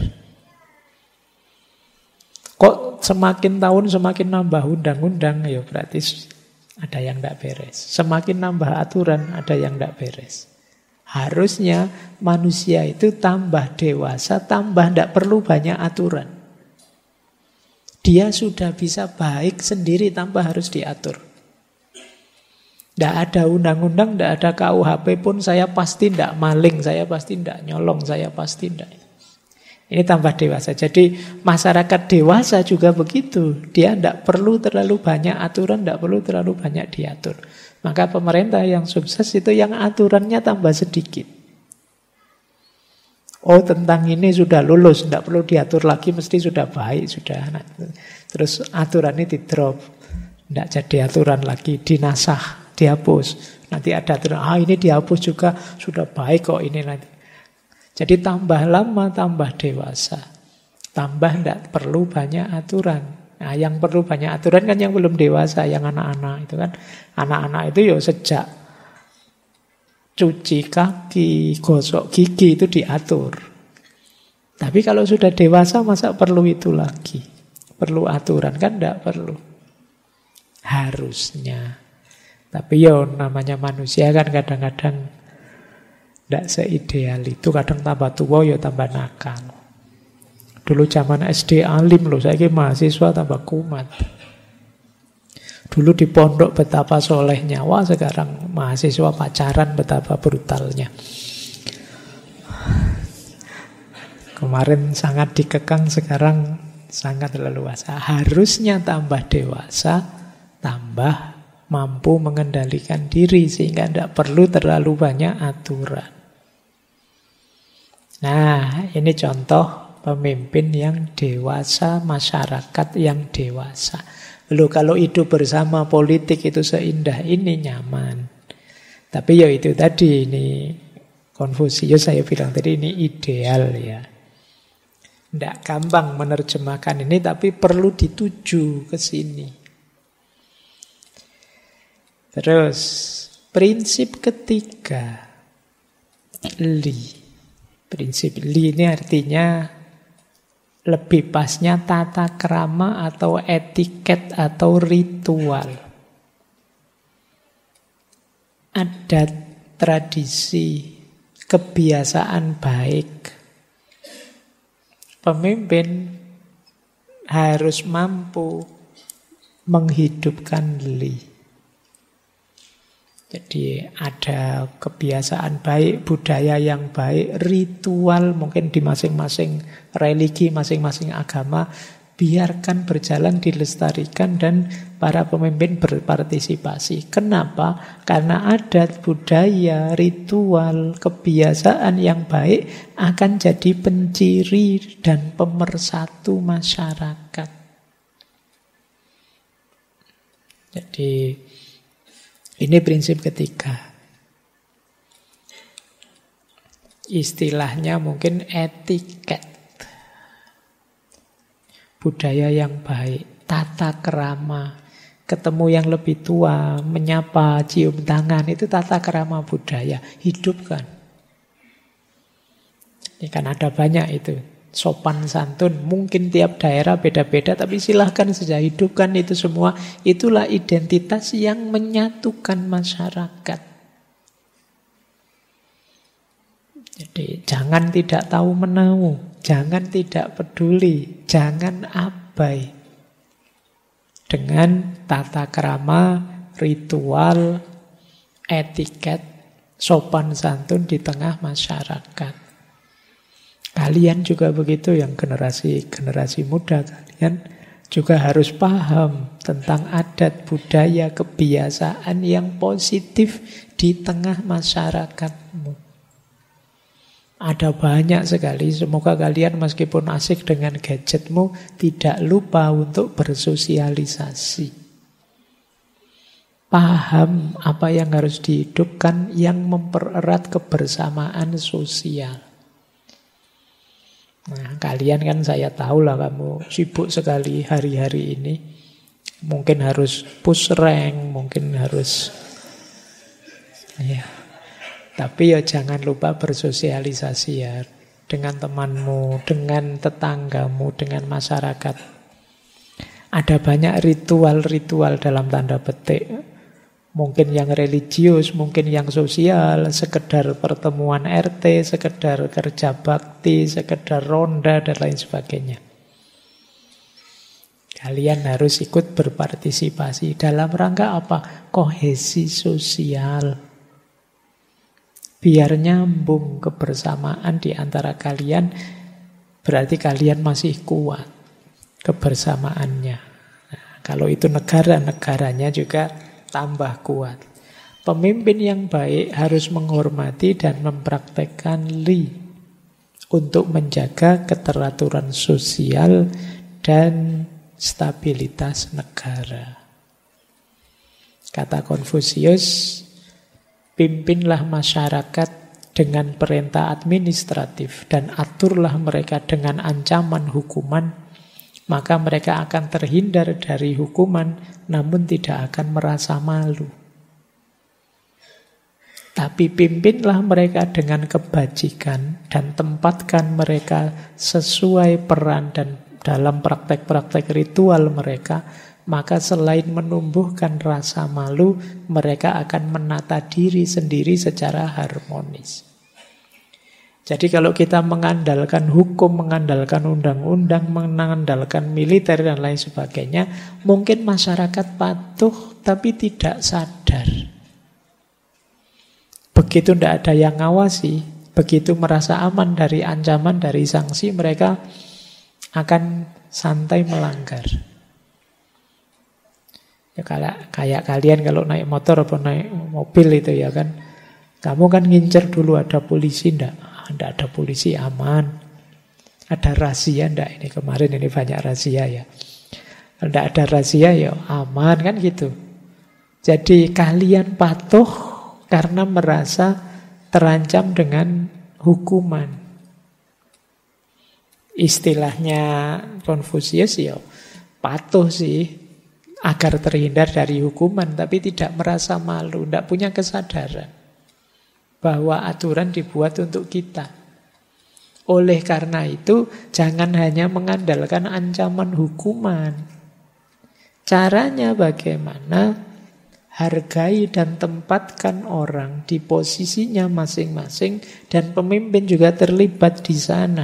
Kok semakin tahun semakin nambah undang-undang, ya berarti ada yang tidak beres. Semakin nambah aturan, ada yang tidak beres. Harusnya manusia itu tambah dewasa, tambah tidak perlu banyak aturan. Dia sudah bisa baik sendiri tanpa harus diatur. Tidak ada undang-undang, tidak ada KUHP pun saya pasti tidak maling, saya pasti tidak nyolong, saya pasti tidak. Ini tambah dewasa. Jadi masyarakat dewasa juga begitu. Dia tidak perlu terlalu banyak aturan, tidak perlu terlalu banyak diatur. Maka pemerintah yang sukses itu yang aturannya tambah sedikit. Oh, tentang ini sudah lulus, tidak perlu diatur lagi, mesti sudah baik, sudah. Terus aturan ini di-drop. Tidak jadi aturan lagi, dinasah, dihapus. Nanti ada aturan, ini dihapus juga, sudah baik kok ini nanti. Jadi tambah lama, tambah dewasa. Tambah tidak perlu banyak aturan. Nah, yang perlu banyak aturan kan yang belum dewasa, yang anak-anak itu kan. Anak-anak itu ya sejak cuci kaki, gosok gigi itu diatur. Tapi kalau sudah dewasa masa perlu itu lagi? Perlu aturan kan tidak perlu. Harusnya. Tapi ya namanya manusia kan kadang-kadang tidak seideal itu. Kadang tambah tua ya tambah nakal. Dulu zaman SD alim loh, saya mahasiswa tambah kumat. Dulu di pondok betapa solehnya, wah sekarang mahasiswa pacaran betapa brutalnya. Kemarin sangat dikekang, sekarang sangat leluasa. Harusnya tambah dewasa, tambah mampu mengendalikan diri sehingga tidak perlu terlalu banyak aturan. Nah, ini contoh pemimpin yang dewasa, masyarakat yang dewasa. Loh, kalau hidup bersama politik itu seindah ini nyaman. Tapi ya itu tadi, ini Konfusius saya bilang tadi, ini ideal ya. Tidak gampang menerjemahkan ini, tapi perlu dituju ke sini. Terus, prinsip ketiga, Li. Prinsip Li ini artinya lebih pasnya tata krama atau etiket atau ritual. Adat, tradisi, kebiasaan baik. Pemimpin harus mampu menghidupkan Li. Jadi ada kebiasaan baik, budaya yang baik, ritual mungkin di masing-masing religi, masing-masing agama, biarkan berjalan, dilestarikan dan para pemimpin berpartisipasi. Kenapa? Karena adat, budaya, ritual, kebiasaan yang baik akan jadi penciri dan pemersatu masyarakat. Jadi ini prinsip ketiga. Istilahnya mungkin etiket. Budaya yang baik, tata krama. Ketemu yang lebih tua, menyapa, cium tangan, itu tata krama budaya. Hidupkan. Ini kan ada banyak itu. Sopan santun, mungkin tiap daerah beda-beda, tapi silahkan saja hidupkan itu semua. Itulah identitas yang menyatukan masyarakat. Jadi jangan tidak tahu menahu, jangan tidak peduli, jangan abai. Dengan tata krama, ritual, etiket, sopan santun di tengah masyarakat. Kalian juga begitu, yang generasi muda, kalian juga harus paham tentang adat, budaya, kebiasaan yang positif di tengah masyarakatmu. Ada banyak sekali, semoga kalian meskipun asik dengan gadgetmu tidak lupa untuk bersosialisasi. Paham apa yang harus dihidupkan yang mempererat kebersamaan sosial. Nah, kalian kan saya tahu lah kamu sibuk sekali hari-hari ini. Mungkin harus push rank, mungkin harus ya. Tapi ya jangan lupa bersosialisasi ya dengan temanmu, dengan tetanggamu, dengan masyarakat. Ada banyak ritual-ritual dalam tanda petik. Mungkin yang religius, mungkin yang sosial, sekedar pertemuan RT, sekedar kerja bakti, sekedar ronda, dan lain sebagainya. Kalian harus ikut berpartisipasi. Dalam rangka apa? Kohesi sosial. Biar nyambung kebersamaan di antara kalian, berarti kalian masih kuat kebersamaannya. Nah, kalau itu negara, negaranya juga tambah kuat. Pemimpin yang baik harus menghormati dan mempraktekkan li untuk menjaga keteraturan sosial dan stabilitas negara. Kata Konfusius, pimpinlah masyarakat dengan perintah administratif dan aturlah mereka dengan ancaman hukuman, maka mereka akan terhindar dari hukuman namun tidak akan merasa malu. Tapi pimpinlah mereka dengan kebajikan dan tempatkan mereka sesuai peran dan dalam praktek-praktek ritual mereka, maka selain menumbuhkan rasa malu, mereka akan menata diri sendiri secara harmonis. Jadi kalau kita mengandalkan hukum, mengandalkan undang-undang, mengandalkan militer dan lain sebagainya, mungkin masyarakat patuh tapi tidak sadar. Begitu tidak ada yang ngawasi, begitu merasa aman dari ancaman, dari sanksi, mereka akan santai melanggar. Ya kayak kalian kalau naik motor atau naik mobil itu ya kan, kamu kan ngincer dulu ada polisi ndak ada polisi, aman. Ada razia ndak, ini kemarin ini banyak razia ya. Ndak ada razia ya aman kan gitu. Jadi kalian patuh karena merasa terancam dengan hukuman. Istilahnya Konfusius ya patuh sih agar terhindar dari hukuman, tapi tidak merasa malu, tidak punya kesadaran bahwa aturan dibuat untuk kita. Oleh karena itu, jangan hanya mengandalkan ancaman hukuman. Caranya bagaimana? Hargai dan tempatkan orang di posisinya masing-masing, dan pemimpin juga terlibat di sana.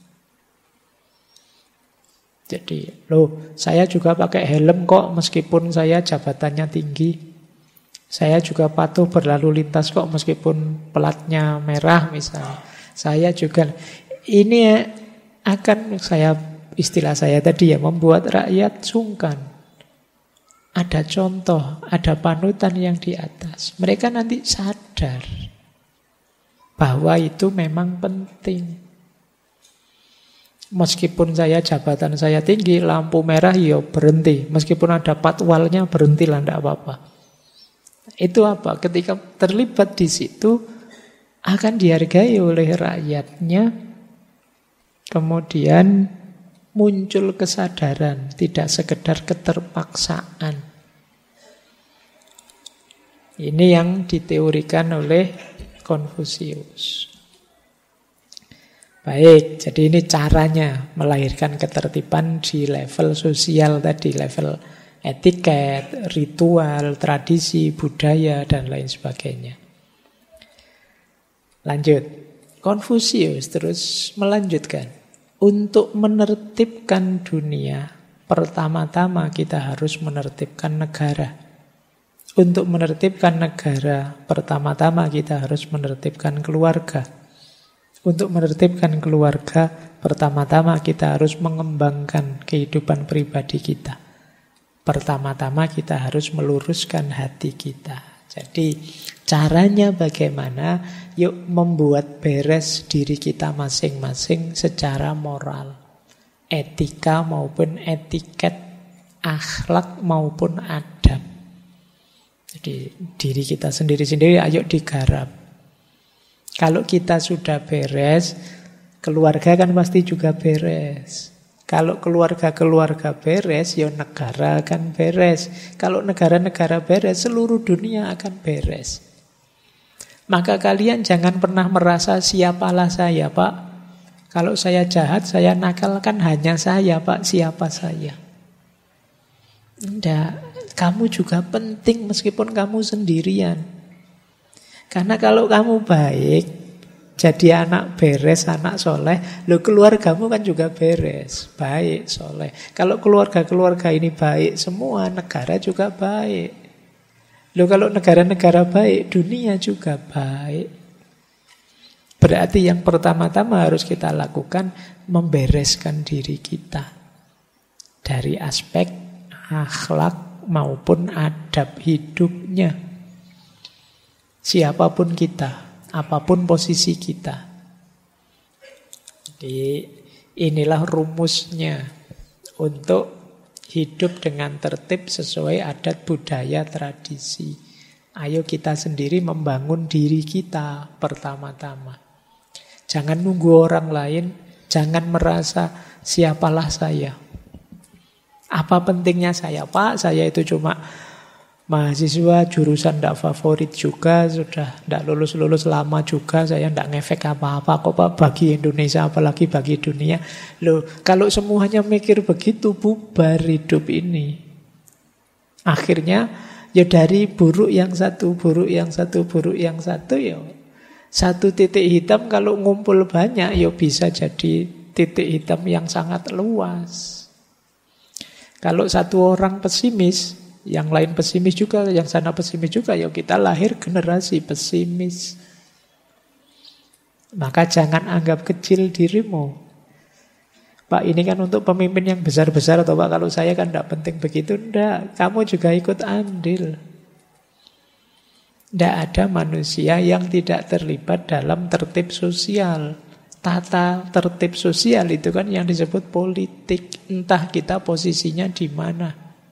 Jadi, saya juga pakai helm kok meskipun saya jabatannya tinggi. Saya juga patuh berlalu lintas kok meskipun pelatnya merah misalnya. Saya juga, ini akan istilah saya tadi ya, membuat rakyat sungkan. Ada contoh, ada panutan yang di atas. Mereka nanti sadar bahwa itu memang penting. Meskipun jabatan saya tinggi, lampu merah ya berhenti. Meskipun ada patwalnya berhentilah, tidak apa-apa. Itu apa? Ketika terlibat di situ akan dihargai oleh rakyatnya. Kemudian muncul kesadaran, tidak sekedar keterpaksaan. Ini yang diteorikan oleh Konfusius. Baik, jadi ini caranya melahirkan ketertiban di level sosial tadi, level etiket, ritual, tradisi, budaya, dan lain sebagainya. Lanjut, Konfusius terus melanjutkan. Untuk menertibkan dunia, pertama-tama kita harus menertibkan negara. Untuk menertibkan negara, pertama-tama kita harus menertibkan keluarga. Untuk menertibkan keluarga, pertama-tama kita harus mengembangkan kehidupan pribadi kita. Pertama-tama kita harus meluruskan hati kita. Jadi caranya bagaimana? Yuk membuat beres diri kita masing-masing secara moral. Etika maupun etiket, akhlak maupun adab. Jadi diri kita sendiri-sendiri ayo digarap. Kalau kita sudah beres, keluarga kan pasti juga beres. Kalau keluarga-keluarga beres, ya negara akan beres. Kalau negara-negara beres, seluruh dunia akan beres. Maka kalian jangan pernah merasa siapalah saya, Pak. Kalau saya jahat, saya nakal, kan hanya saya, Pak. Siapa saya? Tidak, kamu juga penting meskipun kamu sendirian. Karena kalau kamu baik, jadi anak beres, anak soleh, keluargamu kan juga beres, baik, soleh. Kalau keluarga-keluarga ini baik semua, negara juga baik. Kalau negara-negara baik, dunia juga baik. Berarti yang pertama-tama harus kita lakukan, membereskan diri kita. Dari aspek akhlak maupun adab hidupnya. Siapapun kita, apapun posisi kita. Jadi inilah rumusnya untuk hidup dengan tertib sesuai adat budaya tradisi. Ayo kita sendiri membangun diri kita pertama-tama. Jangan nunggu orang lain, jangan merasa siapalah saya. Apa pentingnya saya, Pak? Saya itu cuma mahasiswa jurusan tidak favorit juga, sudah tidak lulus-lulus lama juga, saya tidak ngefek apa-apa kok Pak bagi Indonesia, apalagi bagi dunia. Loh, kalau semuanya mikir begitu, bubar hidup ini. Akhirnya ya dari buruk yang satu, buruk yang satu, buruk yang satu, ya satu titik hitam kalau ngumpul banyak, ya bisa jadi titik hitam yang sangat luas. Kalau satu orang pesimis, yang lain pesimis juga, yang sana pesimis juga, ya kita lahir generasi pesimis. Maka jangan anggap kecil dirimu. Pak, ini kan untuk pemimpin yang besar-besar, atau Pak, kalau saya kan tidak penting begitu. Tidak, kamu juga ikut andil. Tidak ada manusia yang tidak terlibat dalam tertib sosial. Tata tertib sosial itu kan yang disebut politik. Entah kita posisinya di mana.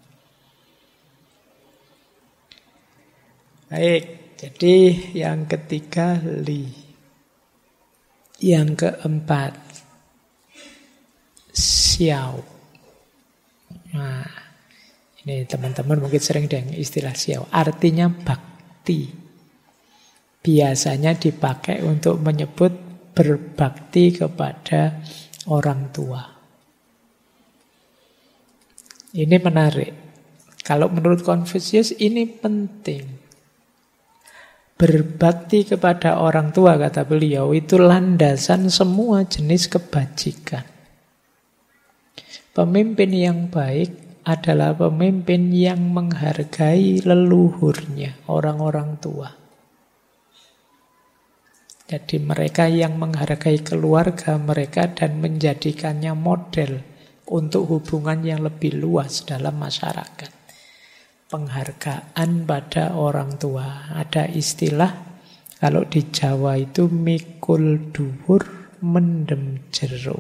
Baik, jadi yang ketiga li. Yang keempat xiao. Nah, ini teman-teman mungkin sering dengar istilah xiao. Artinya bakti. Biasanya dipakai untuk menyebut berbakti kepada orang tua. Ini menarik. Kalau menurut Confucius ini penting. Berbakti kepada orang tua, kata beliau, itu landasan semua jenis kebajikan. Pemimpin yang baik adalah pemimpin yang menghargai leluhurnya, orang-orang tua. Jadi mereka yang menghargai keluarga mereka dan menjadikannya model untuk hubungan yang lebih luas dalam masyarakat. Penghargaan pada orang tua. Ada istilah kalau di Jawa itu mikul dhuwur mendem jero.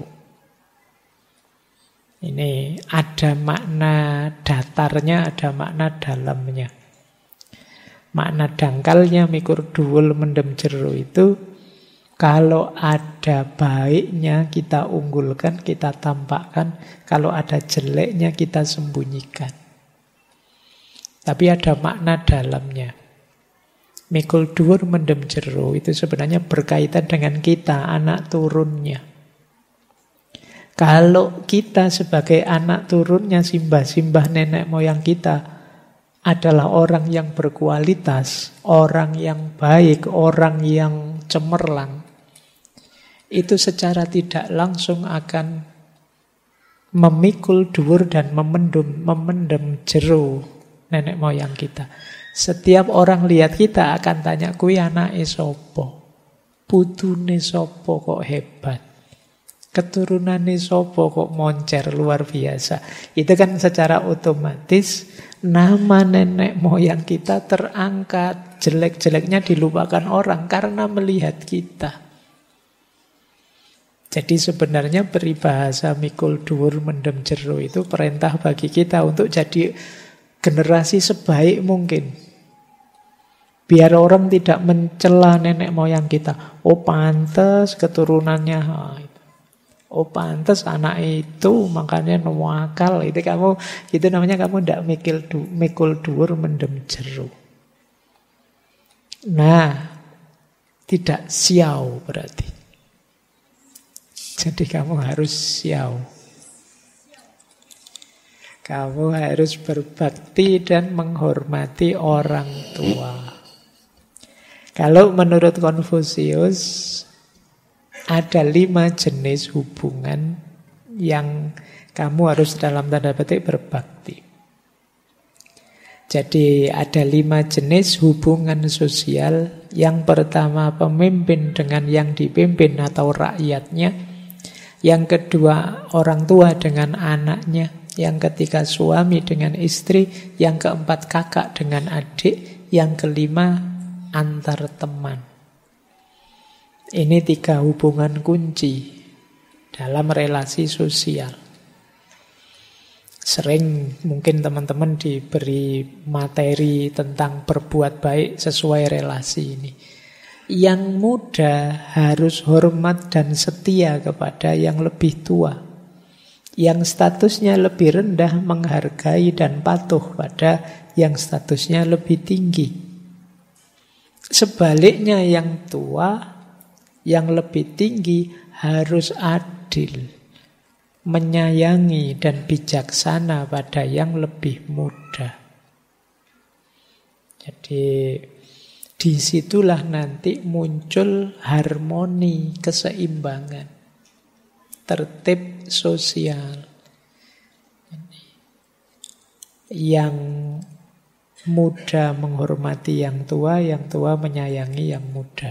Ini ada makna datarnya, ada makna dalamnya. Makna dangkalnya mikul dhuwur mendem jero itu kalau ada baiknya kita unggulkan, kita tampakkan. Kalau ada jeleknya kita sembunyikan. Tapi ada makna dalamnya. Mikul dhuwur mendem jero itu sebenarnya berkaitan dengan kita, anak turunnya. Kalau kita sebagai anak turunnya simbah-simbah nenek moyang kita adalah orang yang berkualitas, orang yang baik, orang yang cemerlang, itu secara tidak langsung akan memikul dhuwur dan memendam jero nenek moyang kita. Setiap orang lihat kita akan tanya, kuwi anake sapa? Putune sapa kok hebat? Keturunane sapa kok moncer luar biasa? Itu kan secara otomatis nama nenek moyang kita terangkat. Jelek-jeleknya dilupakan orang karena melihat kita. Jadi sebenarnya peribahasa mikul dhuwur mendem jero itu perintah bagi kita untuk jadi generasi sebaik mungkin. Biar orang tidak mencela nenek moyang kita. Oh pantes keturunannya. Oh pantes anak itu makanya nuwakal. Itu namanya kamu tidak mikul dhuwur mendem jero. Nah, tidak xiao berarti. Jadi kamu harus xiao. Kamu harus berbakti dan menghormati orang tua. Kalau menurut Confucius, ada 5 jenis hubungan yang kamu harus dalam tanda petik berbakti. Jadi ada 5 jenis hubungan sosial. Yang pertama pemimpin dengan yang dipimpin atau rakyatnya. Yang kedua orang tua dengan anaknya. Yang ketiga suami dengan istri, yang keempat kakak dengan adik, yang kelima antar teman. Ini 3 hubungan kunci dalam relasi sosial. Sering mungkin teman-teman diberi materi tentang berbuat baik sesuai relasi ini. Yang muda harus hormat dan setia kepada yang lebih tua. Yang statusnya lebih rendah menghargai dan patuh pada yang statusnya lebih tinggi. Sebaliknya yang tua, yang lebih tinggi harus adil, menyayangi dan bijaksana pada yang lebih muda. Jadi disitulah nanti muncul harmoni, keseimbangan, tertib sosial. Yang muda menghormati yang tua menyayangi yang muda.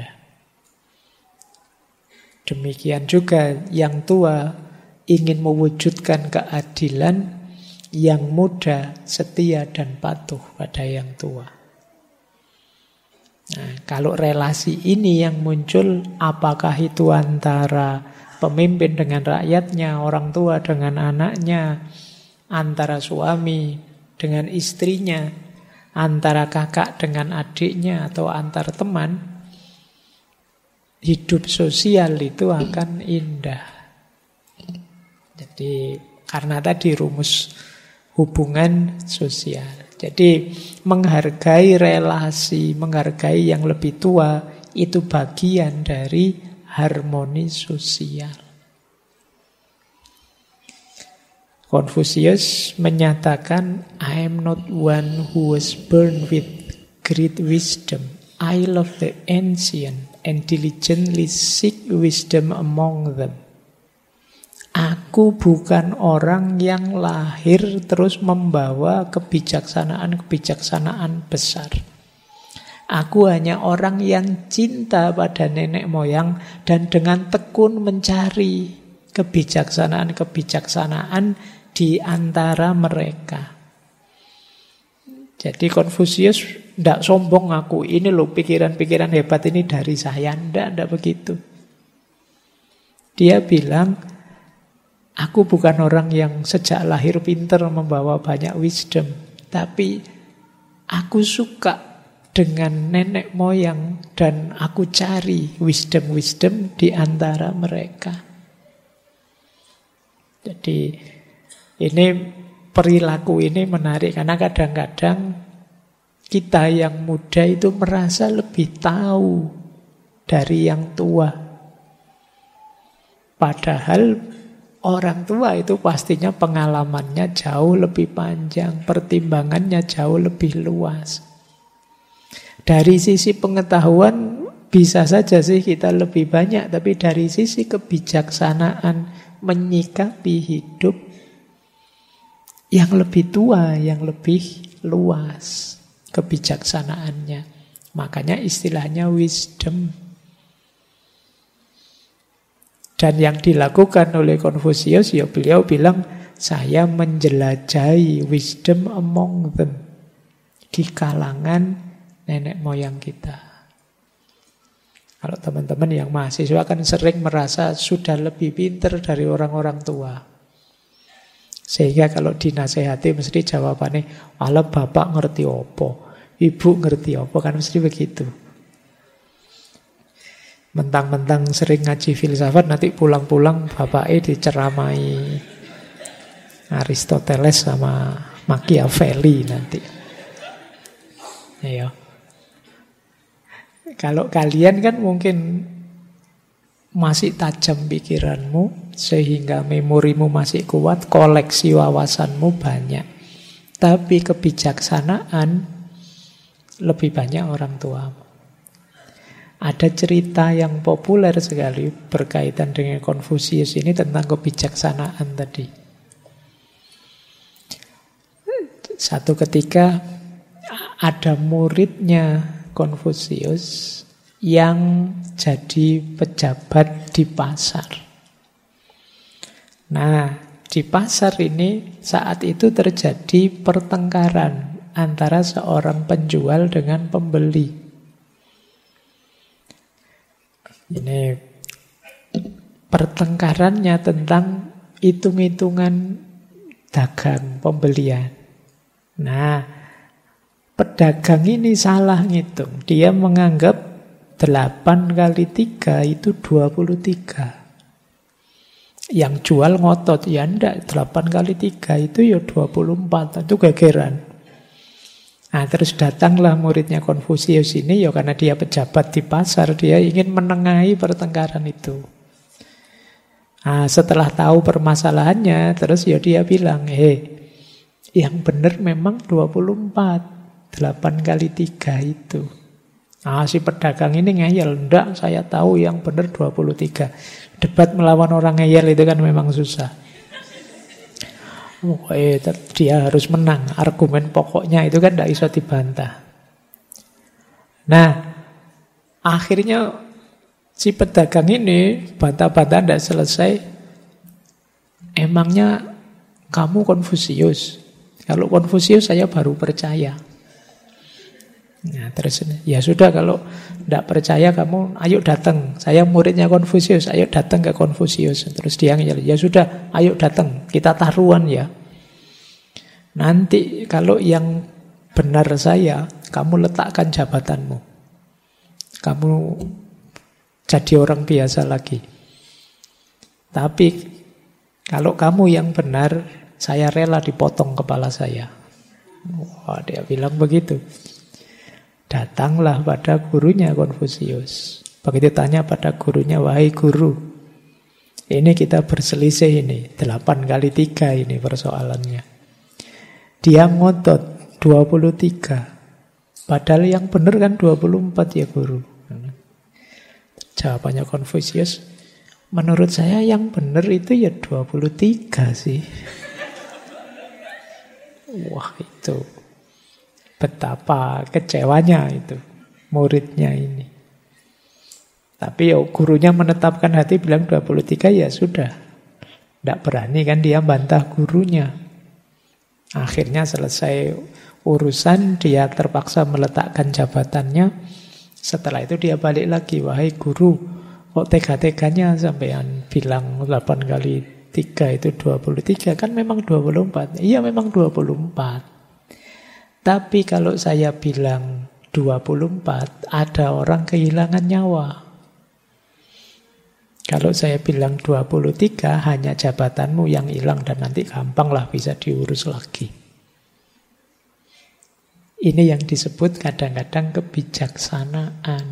Demikian juga yang tua ingin mewujudkan keadilan, yang muda setia dan patuh pada yang tua. Nah, kalau relasi ini yang muncul, apakah itu antara pemimpin dengan rakyatnya, orang tua dengan anaknya, antara suami dengan istrinya, antara kakak dengan adiknya, atau antar teman, hidup sosial itu akan indah. Jadi karena tadi rumus hubungan sosial. Jadi menghargai relasi, menghargai yang lebih tua, itu bagian dari harmoni sosial. Confucius menyatakan, I am not one who was born with great wisdom. I love the ancient and diligently seek wisdom among them. Aku bukan orang yang lahir terus membawa kebijaksanaan-kebijaksanaan besar. Aku hanya orang yang cinta pada nenek moyang dan dengan tekun mencari kebijaksanaan-kebijaksanaan di antara mereka. Jadi Confucius tidak sombong, aku ini loh pikiran-pikiran hebat ini dari saya. Tidak begitu. Dia bilang, aku bukan orang yang sejak lahir pintar membawa banyak wisdom. Tapi aku suka dengan nenek moyang dan aku cari wisdom-wisdom di antara mereka. Jadi ini perilaku ini menarik karena kadang-kadang kita yang muda itu merasa lebih tahu dari yang tua. Padahal orang tua itu pastinya pengalamannya jauh lebih panjang, pertimbangannya jauh lebih luas. Dari sisi pengetahuan bisa saja sih kita lebih banyak, tapi dari sisi kebijaksanaan menyikapi hidup, yang lebih tua, yang lebih luas kebijaksanaannya. Makanya istilahnya wisdom. Dan yang dilakukan oleh Confucius, ya beliau bilang, saya menjelajahi wisdom among them, di kalangan nenek moyang kita. Kalau teman-teman yang mahasiswa kan sering merasa sudah lebih pintar dari orang-orang tua. Sehingga kalau dinasehati mesti jawabannya, alah bapak ngerti apa, ibu ngerti apa, kan mesti begitu. Mentang-mentang sering ngaji filsafat, nanti pulang-pulang bapaknya diceramai Aristoteles sama Machiavelli nanti. Ayo. Kalau kalian kan mungkin masih tajam pikiranmu, sehingga memorimu masih kuat, koleksi wawasanmu banyak. Tapi kebijaksanaan lebih banyak orang tuamu. Ada cerita yang populer sekali berkaitan dengan Confucius ini tentang kebijaksanaan tadi. Satu ketika ada muridnya Confucius yang jadi pejabat di pasar. Nah, di pasar ini saat itu terjadi pertengkaran antara seorang penjual dengan pembeli. Ini pertengkarannya tentang hitung-hitungan dagang, pembelian. Nah, pedagang ini salah ngitung. Dia menganggap 8 kali 3 itu 23. Yang jual ngotot, ya enggak, 8 kali 3 itu ya 24. Itu gegeran. Nah, terus datanglah muridnya Konfusius ini, ya karena dia pejabat di pasar, dia ingin menengahi pertengkaran itu. Nah, setelah tahu permasalahannya, terus ya dia bilang, yang benar memang 24, 8 kali 3 itu. Nah, si pedagang ini ngeyel, enggak, saya tahu yang benar 23. Debat melawan orang ngeyel itu kan memang susah. Dia harus menang. Argumen pokoknya itu kan tidak bisa dibantah. Nah, akhirnya si pedagang ini bantah-bantah tidak selesai. Emangnya kamu Konfusius? Kalau Konfusius saya baru percaya. Nah, terus ya sudah, kalau tidak percaya kamu ayo datang. Saya muridnya Konfusius, ayo datang ke Konfusius. Terus dia ngeyel, ya sudah, ayo datang. Kita taruhan ya. Nanti kalau yang benar saya, kamu letakkan jabatanmu. Kamu jadi orang biasa lagi. Tapi kalau kamu yang benar, saya rela dipotong kepala saya. Wah, dia bilang begitu. Datanglah pada gurunya Konfusius. Begitu tanya pada gurunya, wahai guru, ini kita berselisih ini, 8 kali 3 ini persoalannya. Dia ngotot 23. Padahal yang benar kan 24 ya guru. Jawabannya Konfusius, menurut saya yang benar itu ya 23 sih. Wah, itu betapa kecewanya itu muridnya ini. Tapi ya gurunya menetapkan hati bilang 23 ya sudah. Tidak berani kan dia bantah gurunya. Akhirnya selesai urusan, dia terpaksa meletakkan jabatannya. Setelah itu dia balik lagi, wahai guru, kok tega-teganya sampean bilang 8 kali 3 itu 23, kan memang 24. Iya memang 24. Tapi kalau saya bilang 24, ada orang kehilangan nyawa. Kalau saya bilang 23, hanya jabatanmu yang hilang dan nanti gampanglah bisa diurus lagi. Ini yang disebut kadang-kadang kebijaksanaan.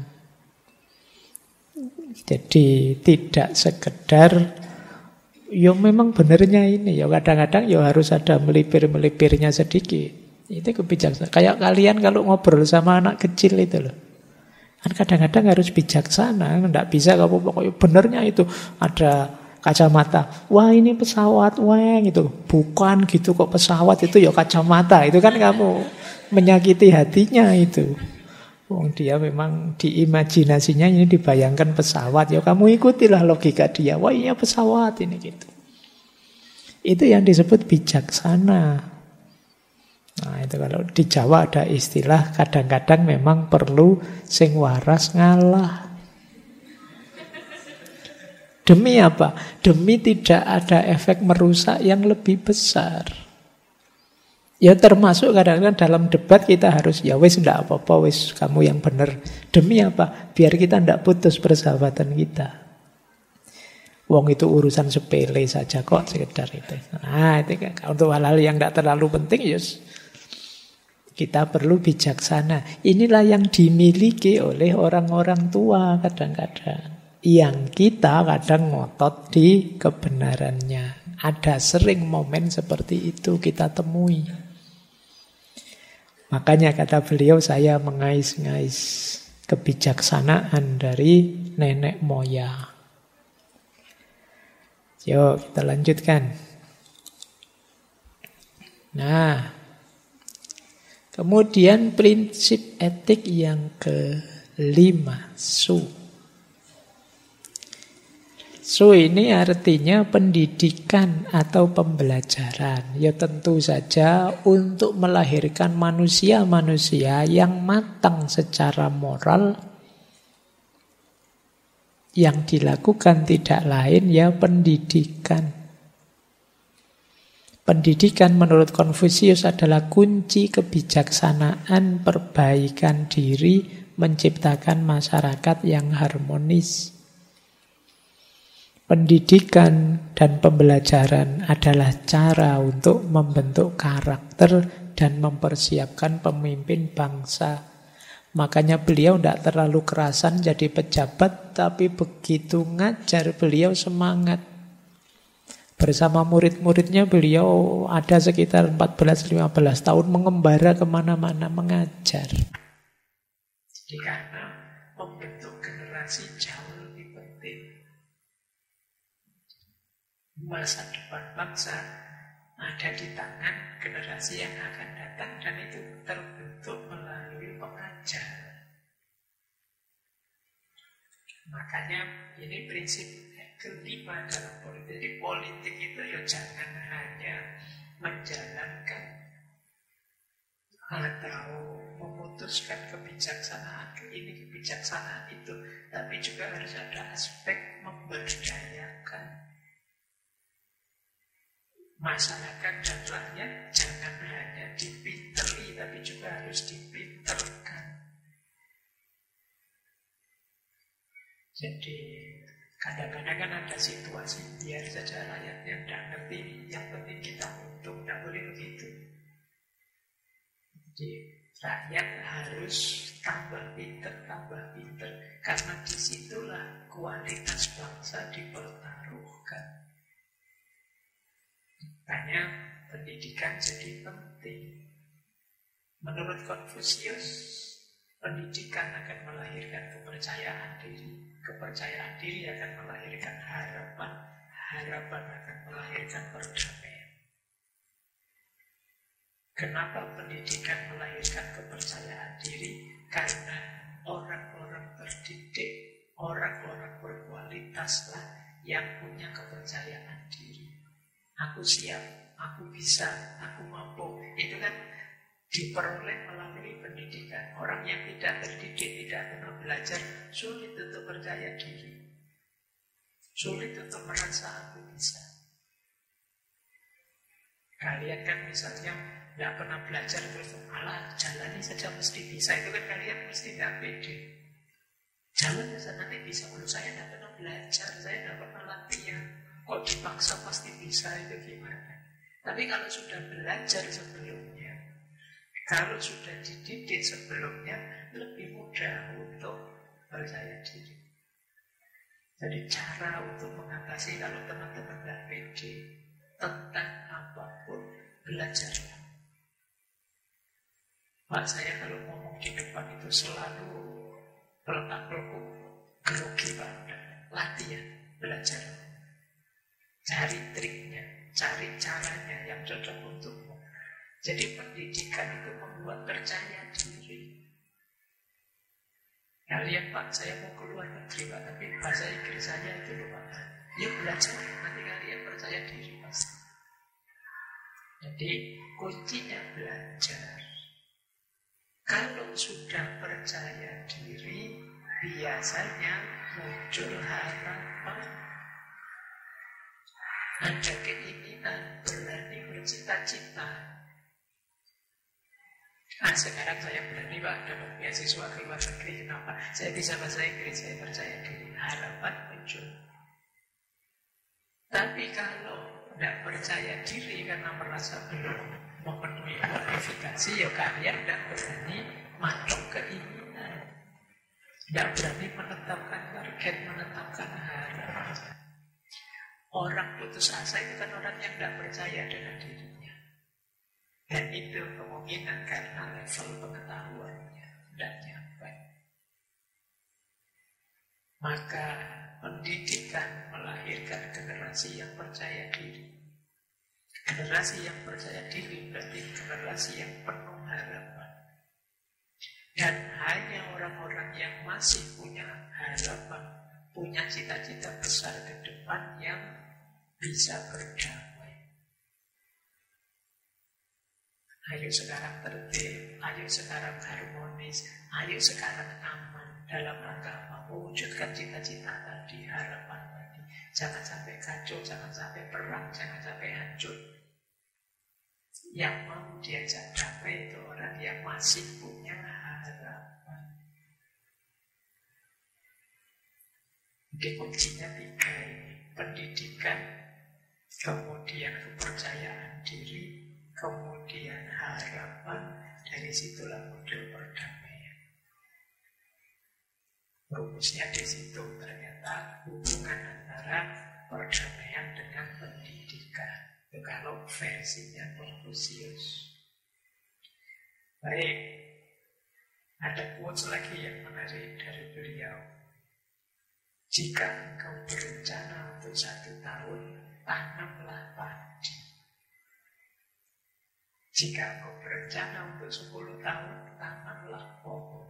Jadi tidak sekedar, ya memang benernya ini, ya kadang-kadang ya harus ada melipir-melipirnya sedikit. Itu kebijaksanaan. Kayak kalian kalau ngobrol sama anak kecil itu loh. Kan kadang-kadang harus bijaksana. Tidak bisa kamu pokoknya benernya itu. Ada kacamata. Wah ini pesawat, weng itu. Bukan gitu kok pesawat itu ya kacamata. Itu kan kamu menyakiti hatinya itu. Dia memang diimajinasinya ini dibayangkan pesawat. Ya kamu ikutilah logika dia. Wah iya pesawat ini gitu. Itu yang disebut bijaksana. Nah itu kalau di Jawa ada istilah kadang-kadang memang perlu sing waras ngalah. Demi apa? Demi tidak ada efek merusak yang lebih besar. Ya termasuk kadang-kadang dalam debat kita harus ya wis ndak apa-apa wis kamu yang benar. Demi apa? Biar kita ndak putus persahabatan kita. Wong itu urusan sepele saja kok sekedar itu. Nah itu kan untuk hal-hal yang ndak terlalu penting yes. Kita perlu bijaksana. Inilah yang dimiliki oleh orang-orang tua kadang-kadang. Yang kita kadang ngotot di kebenarannya. Ada sering momen seperti itu kita temui. Makanya kata beliau, saya mengais-ngais kebijaksanaan dari nenek moyang. Yuk kita lanjutkan. Nah, kemudian prinsip etik yang kelima, su. Su ini artinya pendidikan atau pembelajaran. Ya tentu saja untuk melahirkan manusia-manusia yang matang secara moral Yang dilakukan tidak lain ya pendidikan. Pendidikan menurut Konfusius adalah kunci kebijaksanaan, perbaikan diri, menciptakan masyarakat yang harmonis. Pendidikan dan pembelajaran adalah cara untuk membentuk karakter dan mempersiapkan pemimpin bangsa. Makanya beliau tidak terlalu kerasan jadi pejabat, tapi begitu ngajar beliau semangat. Bersama murid-muridnya beliau ada sekitar 14-15 tahun mengembara kemana-mana mengajar. Jadi karena membentuk generasi jauh lebih penting. Masa depan bangsa ada di tangan generasi yang akan datang dan itu terbentuk melalui pengajar. Makanya ini prinsip kelima dalam politik. Jadi politik itu ya jangan hanya menjalankan atau memutuskan kebijaksanaan ini, kebijaksanaan itu, tapi juga harus ada aspek memberdayakan masyarakat dan rakyat. Jangan hanya dipinteri, tapi juga harus dipinterkan. Jadi kadang-kadang kan ada situasi biar saja rakyatnya tidak ngerti, yang penting kita untung, tidak boleh begitu. Jadi rakyat harus tambah pinter, karena disitulah kualitas bangsa dipertaruhkan. Makanya pendidikan jadi penting. Menurut Konfusius, pendidikan akan melahirkan kepercayaan diri. Kepercayaan diri akan melahirkan harapan. Harapan akan melahirkan perdamaian. Kenapa pendidikan melahirkan kepercayaan diri? Karena orang-orang terdidik, orang-orang berkualitaslah yang punya kepercayaan diri. Aku siap, aku bisa, aku mampu. Itu kan diperoleh melalui pendidikan. Orang yang tidak terdidik, tidak pernah belajar, sulit untuk percaya diri, sulit untuk merasa aku bisa. Kalian kan misalnya tidak pernah belajar terus malah jalani saja mesti bisa, itu kan kalian mesti tidak pede. Jalan saja nanti bisa. Kalau saya tidak pernah belajar, saya tidak pernah latihan, kok dipaksa pasti bisa, itu gimana? Tapi kalau sudah belajar sebelumnya, kalau sudah dididik sebelumnya, lebih mudah untuk percaya diri. Jadi cara untuk mengatasi kalau teman-teman tidak pede tentang apapun, belajarlah. Pak, saya kalau ngomong di depan itu selalu peletak-pelekuk, grogi Pak. Latihan, belajar. Cari triknya, cari caranya yang cocok untukmu. Jadi pendidikan itu membuat percaya diri. Kalian Pak, saya mau keluar negeri Pak, tapi bahasa Inggris saya itu loh Pak. Yuk belajar, nanti kalian percaya diri pasti. Jadi kuncinya belajar. Kalau sudah percaya diri, biasanya muncul harapan. Ada keinginan, berani bercita-cita. Sekarang saya berani Pak dapat beasiswa ke luar negeri. Kenapa? Saya bisa bahasa Inggris, saya percaya diri. Harapan muncul. Tapi kalau tidak percaya diri karena merasa belum memenuhi kualifikasi, ya kalian tidak berani matok keinginan, tidak berani menetapkan target, menetapkan harapan. Orang putus asa itu kan orang yang tidak percaya dengan dirinya. Dan itu kemungkinan karena level pengetahuannya tidak nyampe. Maka pendidikan melahirkan generasi yang percaya diri. Generasi yang percaya diri berarti generasi yang penuh harapan. Dan hanya orang-orang yang masih punya harapan, punya cita-cita besar ke depan yang bisa berdamai. Ayo sekarang tertib, ayo sekarang harmonis, ayo sekarang aman dalam rangka mewujudkan cita-cita tadi. Jangan sampai kacau, jangan sampai perang, jangan sampai hancur. Yang mau diajak damai itu orang yang masih punya harapan. Jadi kuncinya 3 ini. Pendidikan, kemudian kepercayaan diri, kemudian harapan. Dari situlah model perdamaian. Rumusnya di situ ternyata hubungan antara perdamaian dengan pendidikan. Itu kalau versinya Confucius. Baik, ada quotes lagi yang menarik dari beliau. Jika engkau berencana untuk 1 tahun, tanamlah padi. Jika engkau berencana untuk 10 tahun, tanamlah pohon.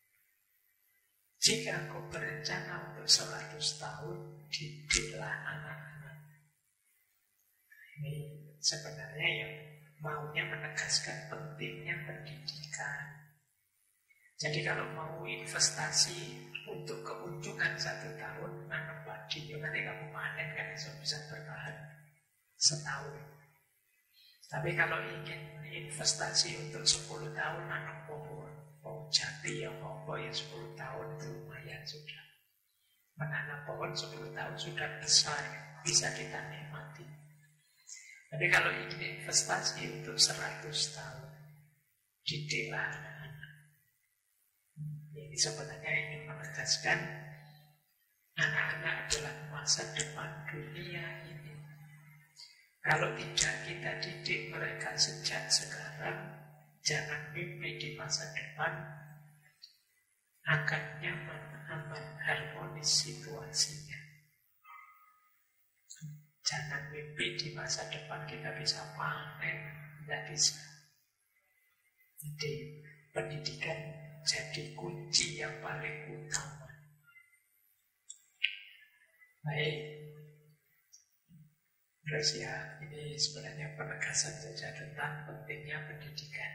Jika engkau berencana untuk 100 tahun, didiklah anak-anak. Ini sebenarnya yang maunya menegaskan pentingnya pendidikan. Jadi kalau mau investasi untuk keuntungan 1 tahun, nanam padi, nanti kamu panen kan bisa bertahan setahun. Tapi kalau ingin investasi untuk 10 tahun, nanam pohon jati ya apa ya 10 tahun itu lumayan sudah. Menanam pohon 10 tahun sudah besar, bisa kita nikmati. Tapi kalau ingin investasi untuk 100 tahun, didiklah anak-anak. Ini sebenarnya ingin menegaskan anak-anak adalah masa depan dunia ini. Kalau tidak kita didik mereka sejak sekarang, jangan mimpi di masa depan akan nyaman, aman, harmonis situasinya. Jangan mimpi di masa depan kita bisa panen, tidak bisa. Jadi pendidikan jadi kunci yang paling utama. Baik. Terus ya, ini sebenarnya penegasan saja tentang pentingnya pendidikan.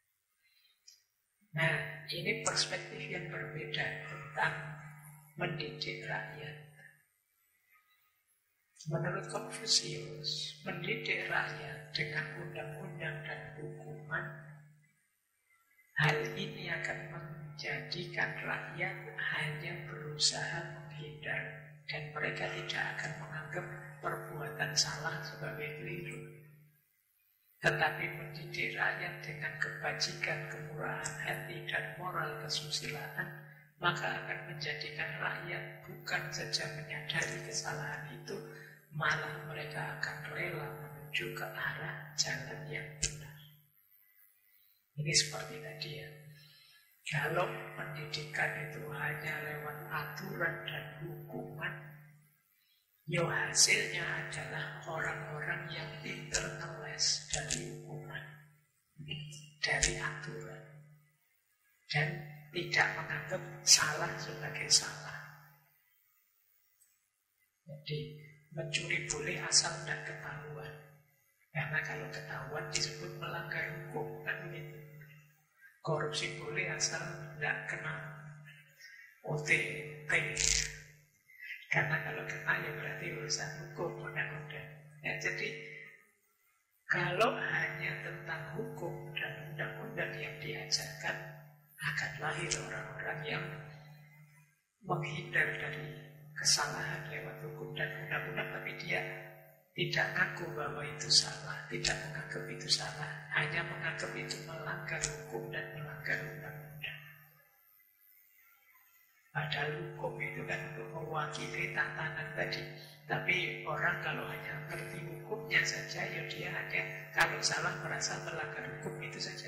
Nah, ini perspektif yang berbeda tentang mendidik rakyat. Menurut Confucius, mendidik rakyat dengan undang-undang dan hukuman, hal ini akan menjadikan rakyat hanya berusaha menghindar dan mereka tidak akan menganggap perbuatan salah sebagai keliru. Tetapi mendidik rakyat dengan kebajikan, kemurahan hati, dan moral kesusilaan, maka akan menjadikan rakyat bukan saja menyadari kesalahan itu, malah mereka akan rela menuju ke arah jalan yang benar. Ini seperti tadi ya. Kalau pendidikan itu hanya lewat aturan dan hukuman, ya hasilnya adalah orang-orang yang pinter ngeles dari hukuman, dari aturan, dan tidak menganggap salah sebagai salah. Jadi mencuri boleh asal tidak ketahuan, karena kalau ketahuan disebut melanggar hukum, kan begitu. Korupsi boleh asal tidak kena OTT, karena kalau kena ya berarti urusan hukum, undang-undang. Ya, jadi kalau hanya tentang hukum dan undang-undang yang diajarkan, akan lahir orang-orang yang menghindar dari kesalahan lewat hukum dan undang-undang, tapi dia tidak ngaku bahwa itu salah, tidak menganggap itu salah, hanya menganggap itu melanggar hukum dan melanggar undang-undang. Padahal hukum itu kan untuk mewakili tatanan tadi. Tapi orang kalau hanya ngerti hukumnya saja, ya dia hanya kalau salah merasa melanggar hukum itu saja.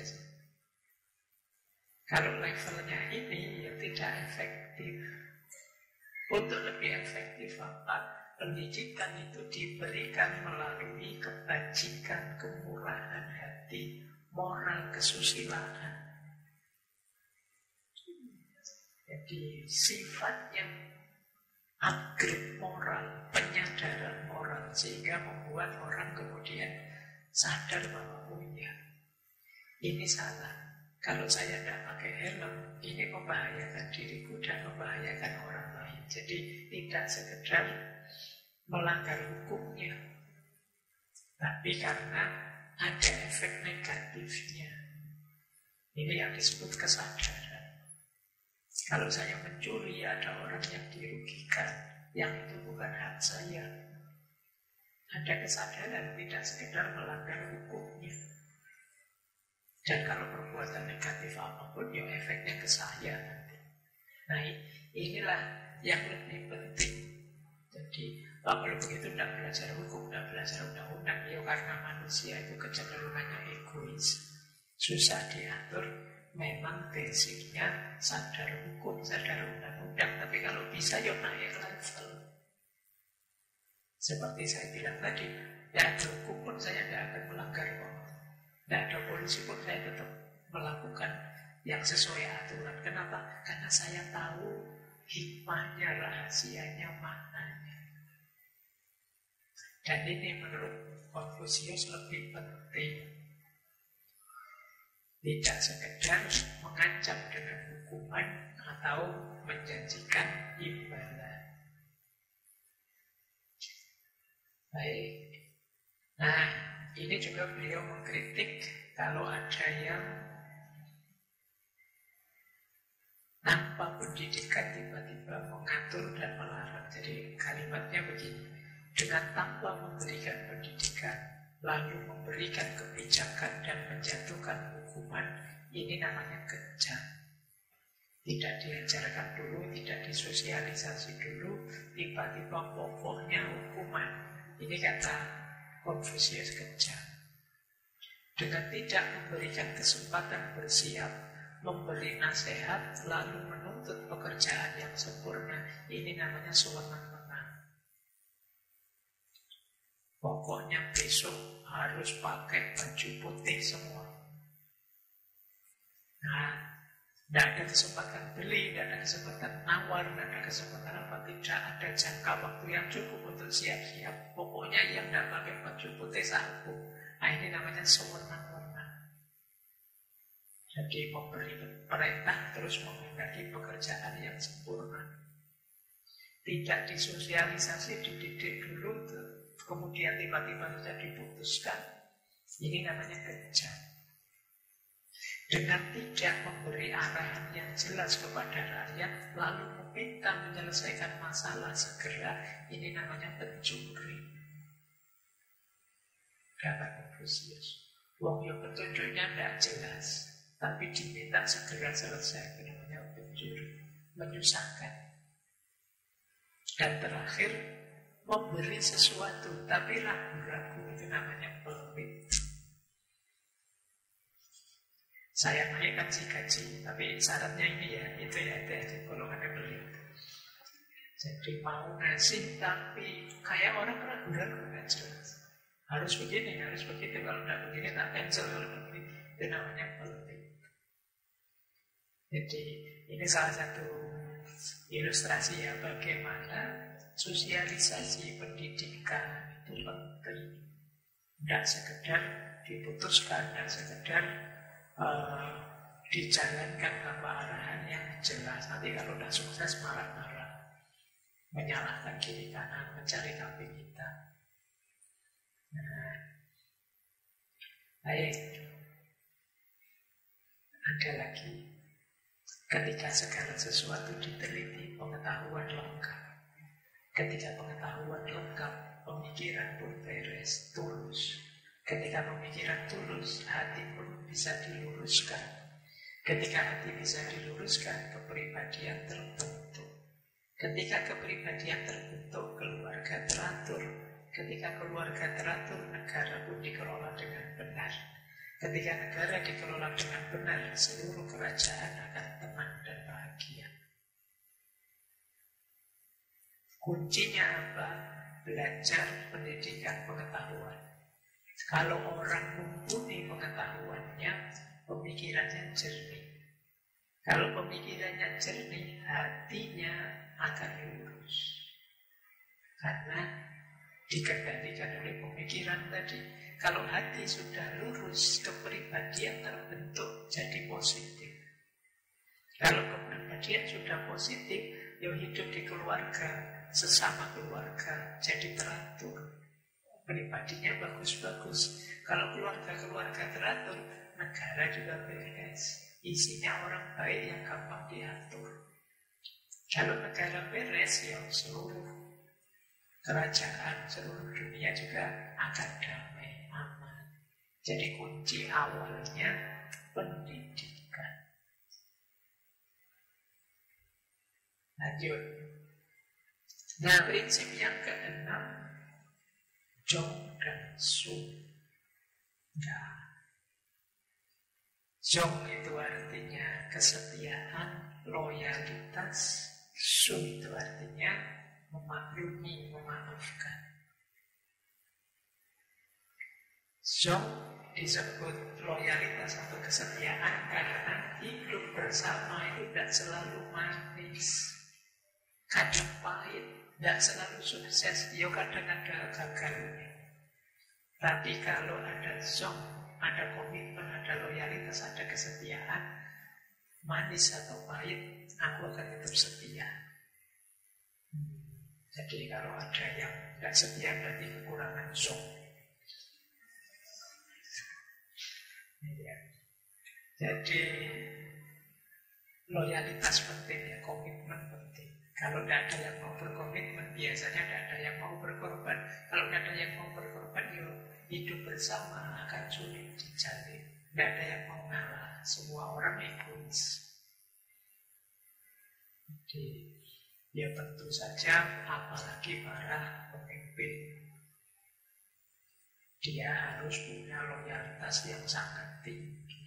Kalau levelnya ini ya tidak efektif. Untuk lebih efektif apa? Pendidikan itu diberikan melalui kebajikan, kemurahan hati, moral kesusilaan. Jadi sifat yang upgrade moral, penyadaran moral, sehingga membuat orang kemudian sadar bahwa oh iya, ini salah. Kalau saya tidak pakai helm, ini membahayakan diriku dan membahayakan orang lain. Jadi tidak sekedar melanggar hukumnya, tapi karena ada efek negatifnya. Ini yang disebut kesadaran. Kalau saya mencuri, ada orang yang dirugikan, yang itu bukan hak saya. Ada kesadaran, tidak sekedar melanggar hukumnya. Dan kalau perbuatan negatif apapun, ya efeknya ke saya nanti. Nah, inilah yang lebih penting. Jadi, kalau begitu tidak belajar hukum, tidak belajar undang-undang, ya karena manusia itu kecenderungannya egois, susah diatur. Memang basicnya sadar hukum, sadar undang-undang, tapi kalau bisa ya naik level. Seperti saya bilang tadi, ya ada hukum pun saya tidak akan melanggar kok. Tidak ada polisi pun saya tetap melakukan yang sesuai aturan. Kenapa? Karena saya tahu hikmahnya, rahasianya, maknanya. Dan ini menurut Konfusius lebih penting. Tidak sekedar mengancam dengan hukuman atau menjanjikan imbalan. Baik. Nah, ini juga beliau mengkritik kalau ada yang tanpa pendidikan tiba-tiba mengatur dan melarang. Jadi kalimatnya begini, dengan tanpa memberikan pendidikan, lalu memberikan kebijakan dan menjatuhkan hukuman, ini namanya kejam. Tidak diajarkan dulu, tidak disosialisasi dulu, tiba-tiba pokoknya hukuman. Ini kata Konfusius kejam. Dengan tidak memberikan kesempatan bersiap, memberi nasihat, lalu menuntut pekerjaan yang sempurna, ini namanya sewenang-wenang. Pokoknya besok harus pakai baju putih semua. Nah, tidak ada kesempatan beli, tidak ada kesempatan nawar, tidak ada kesempatan apa, tidak ada jangka waktu yang cukup untuk siap-siap. Pokoknya yang tidak pakai baju putih sapu. Nah, ini namanya sewenang-wenang. Jadi memberi perintah terus menghendaki pekerjaan yang sempurna. Tidak disosialisasi, dididik dulu, kemudian tiba-tiba saja diputuskan. Ini namanya kejam. Dengan tidak memberi arahan yang jelas kepada rakyat, lalu meminta menyelesaikan masalah segera, ini namanya pencuri. Kata Konfusius, wong yang petunjuknya tidak jelas, tapi diminta segera selesai, ini namanya pencuri, menyusahkan. Dan terakhir, memberi sesuatu tapi ragu-ragu, itu namanya pelit. Saya naikkan gaji, tapi syaratnya ini ya, itu ya, golongannya beliau. Jadi mau ngasih, tapi kayak orang ragu-ragu, nggak jelas. Harus begini, harus begitu, kalau tidak begini tak cancel, kalau tidak begini, itu namanya pelit. Jadi ini salah satu ilustrasi ya, bagaimana sosialisasi pendidikan itu penting. Tidak sekedar diputuskan, tidak sekedar dijalankan tanpa arahan yang jelas. Nanti kalau sudah sukses marah-marah, menyalahkan kiri kanan, mencari kambing hitam. Nah, baik. Ada lagi, ketika segala sesuatu diteliti, pengetahuan lengkap. Ketika pengetahuan lengkap, pemikiran pun beres, tulus. Ketika pemikiran tulus, hati pun bisa diluruskan. Ketika hati bisa diluruskan, kepribadian terbentuk. Ketika kepribadian terbentuk, keluarga teratur. Ketika keluarga teratur, negara pun dikelola dengan benar. Ketika negara dikelola dengan benar, seluruh kerajaan akan tenang dan bahagia. Kuncinya apa? Belajar pendidikan pengetahuan. Kalau orang mumpuni pengetahuannya, pemikirannya jernih. Kalau pemikirannya jernih, hatinya akan lurus. Karena dikendalikan oleh pemikiran tadi. Kalau hati sudah lurus, kepribadian terbentuk jadi positif. Kalau kepribadian sudah positif, ya hidup di keluarga, sesama keluarga, jadi teratur. Pribadinya bagus-bagus. Kalau keluarga-keluarga teratur, negara juga beres. Isinya orang baik yang gampang diatur. Kalau negara beres, ya seluruh kerajaan, seluruh dunia juga akan damai, aman. Jadi kunci awalnya pendidikan. Lanjut. Nah, prinsip yang keenam, Zhong dan Su. Nah, Zhong itu artinya kesetiaan, loyalitas. Su itu artinya memaklumi, memaafkan. Zhong disebut loyalitas atau kesetiaan karena hidup bersama itu tidak selalu manis, kadang pahit, tidak selalu sukses, ya kadang ada gagalnya. Tapi kalau ada Zhong, ada komitmen, ada loyalitas, ada kesetiaan, manis atau pahit, aku akan tetap setia. Jadi kalau ada yang tidak setia berarti kekurangan Zhong. Ya. Jadi loyalitas penting ya, komitmen penting. Kalau tidak ada yang mau berkomitmen, biasanya tidak ada yang mau berkorban. Kalau tidak ada yang mau berkorban, ya hidup bersama akan sulit dijalin. Tidak ada yang mau ngalah, semua orang egois. Jadi ya tentu saja, apalagi para pemimpin, dia harus punya loyalitas yang sangat tinggi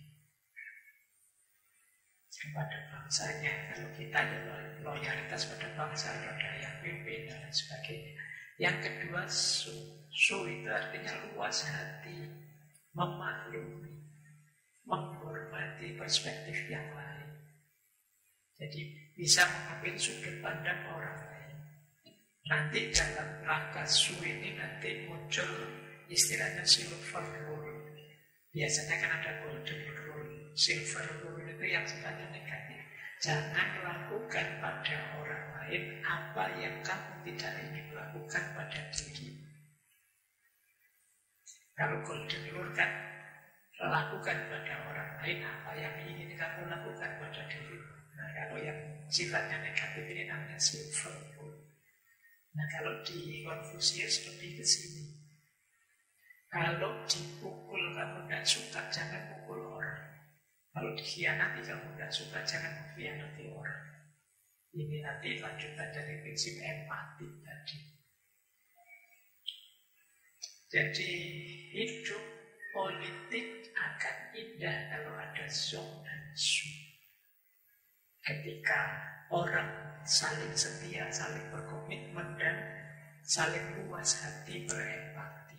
kepada bangsanya. Kalau kita ya loyalitas pada bangsa, pada yang pimpin dan sebagainya. Yang kedua, su itu artinya luas hati, memaklumi, menghormati perspektif yang lain. Jadi bisa mengambil sudut pandang orang lain. Nanti dalam rangka su ini nanti muncul istilahnya silver rule. Biasanya kan ada golden rule. Silver rule itu yang sifatnya negatif. Jangan lakukan pada orang lain apa yang kamu tidak ingin lakukan pada diri. Kalau golden rule kan, lakukan pada orang lain apa yang ingin kamu lakukan pada diri. Nah, kalau yang sifatnya negatif ini namanya silver rule. Nah, kalau di Konfusius lebih ke sini. Kalau dipukul kamu tidak suka, jangan pukul orang. Kalau dikhianati kamu tidak suka, jangan mengkhianati orang. Ini nanti lanjutan dari prinsip empati tadi. Jadi hidup politik akan indah kalau ada Zhong dan Su. Ketika orang saling setia, saling berkomitmen, dan saling luas hati berempati.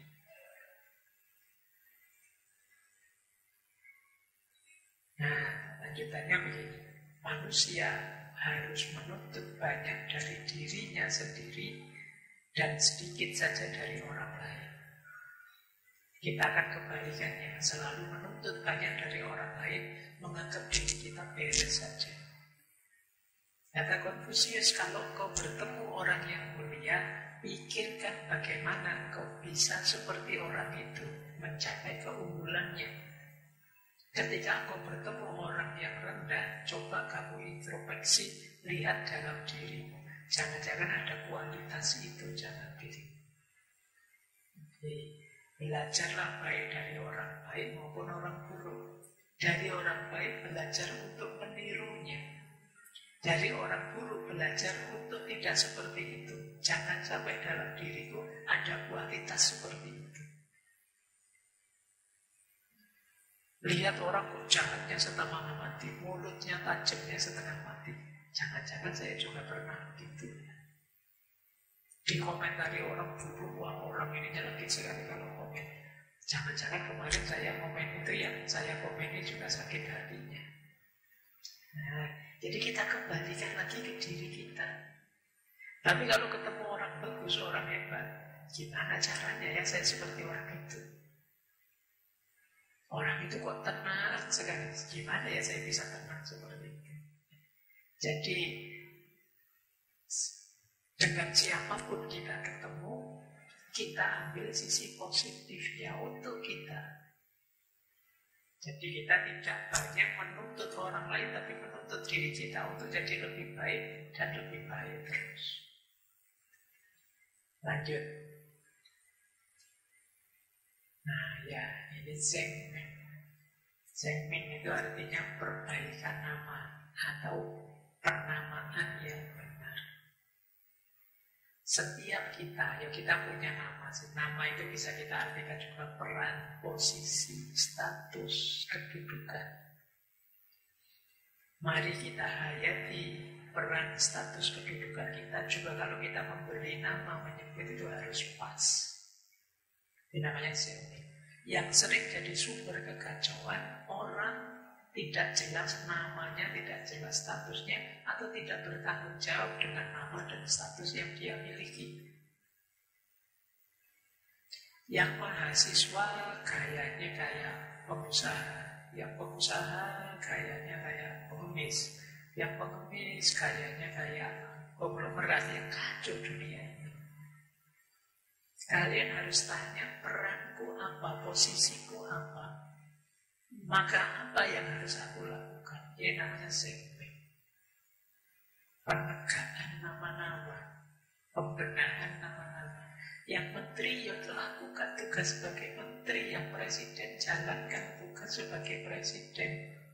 Nah, lanjutannya begini. Manusia harus menuntut banyak dari dirinya sendiri dan sedikit saja dari orang lain. Kita akan kebalikannya, selalu menuntut banyak dari orang lain, menganggap diri kita beres saja. Kata Konfusius, kalau kau bertemu orang yang mulia, pikirkan bagaimana kau bisa seperti orang itu, mencapai keunggulannya. Ketika kau bertemu orang yang rendah, coba kamu introspeksi, lihat dalam dirimu. Jangan-jangan ada kualitas itu dalam dirimu. Jadi, belajarlah baik dari orang baik maupun orang buruk. Dari orang baik belajar untuk menirunya. Dari orang buruk belajar untuk tidak seperti itu. Jangan sampai dalam diriku ada kualitas seperti itu. Lihat orang kok jahatnya setengah mati, mulutnya tajamnya setengah mati. Jangan-jangan saya juga pernah begitu. Dikomentari orang buruk, wah orang ini nyelekit sekali kalau komen. Jangan-jangan kemarin saya komen itu yang saya komeni juga sakit hatinya. Nah, jadi kita kembalikan lagi ke diri kita. Tapi kalau ketemu orang bagus, orang hebat, gimana caranya ya saya seperti orang itu? Orang itu kok tenang sekali. Gimana ya saya bisa tenang seperti itu? Jadi Dengan siapapun kita ketemu, kita ambil sisi positifnya untuk kita. Jadi kita tidak banyak menuntut orang lain, tapi menuntut diri kita untuk jadi lebih baik dan lebih baik terus. Lanjut. Nah ya, ini Zhengming. Zhengming itu artinya perbaikan nama atau penamaan yang benar. Setiap kita, ya kita punya nama. Nama itu bisa kita artikan juga peran, posisi, status, kedudukan. Mari kita hayati peran, status, kedudukan kita. Juga kalau kita memberi nama, menyebut itu harus pas. Ini namanya Zhengming. Yang sering jadi sumber kekacauan, orang tidak jelas namanya, tidak jelas statusnya, atau tidak bertanggung jawab dengan nama dan status yang dia miliki. Yang mahasiswa gayanya kayak pengusaha, yang pengusaha gayanya kayak pengemis, yang pengemis gayanya kayak konglomerat, yang kacau dunia ini. Kalian harus tanya, peranku apa, posisiku apa, maka apa yang harus aku lakukan? Ini namanya Zhengming. Penegakan nama-nama, pembenahan nama-nama. Yang menteri yang lakukan tugas sebagai menteri, yang presiden jalankan tugas sebagai presiden.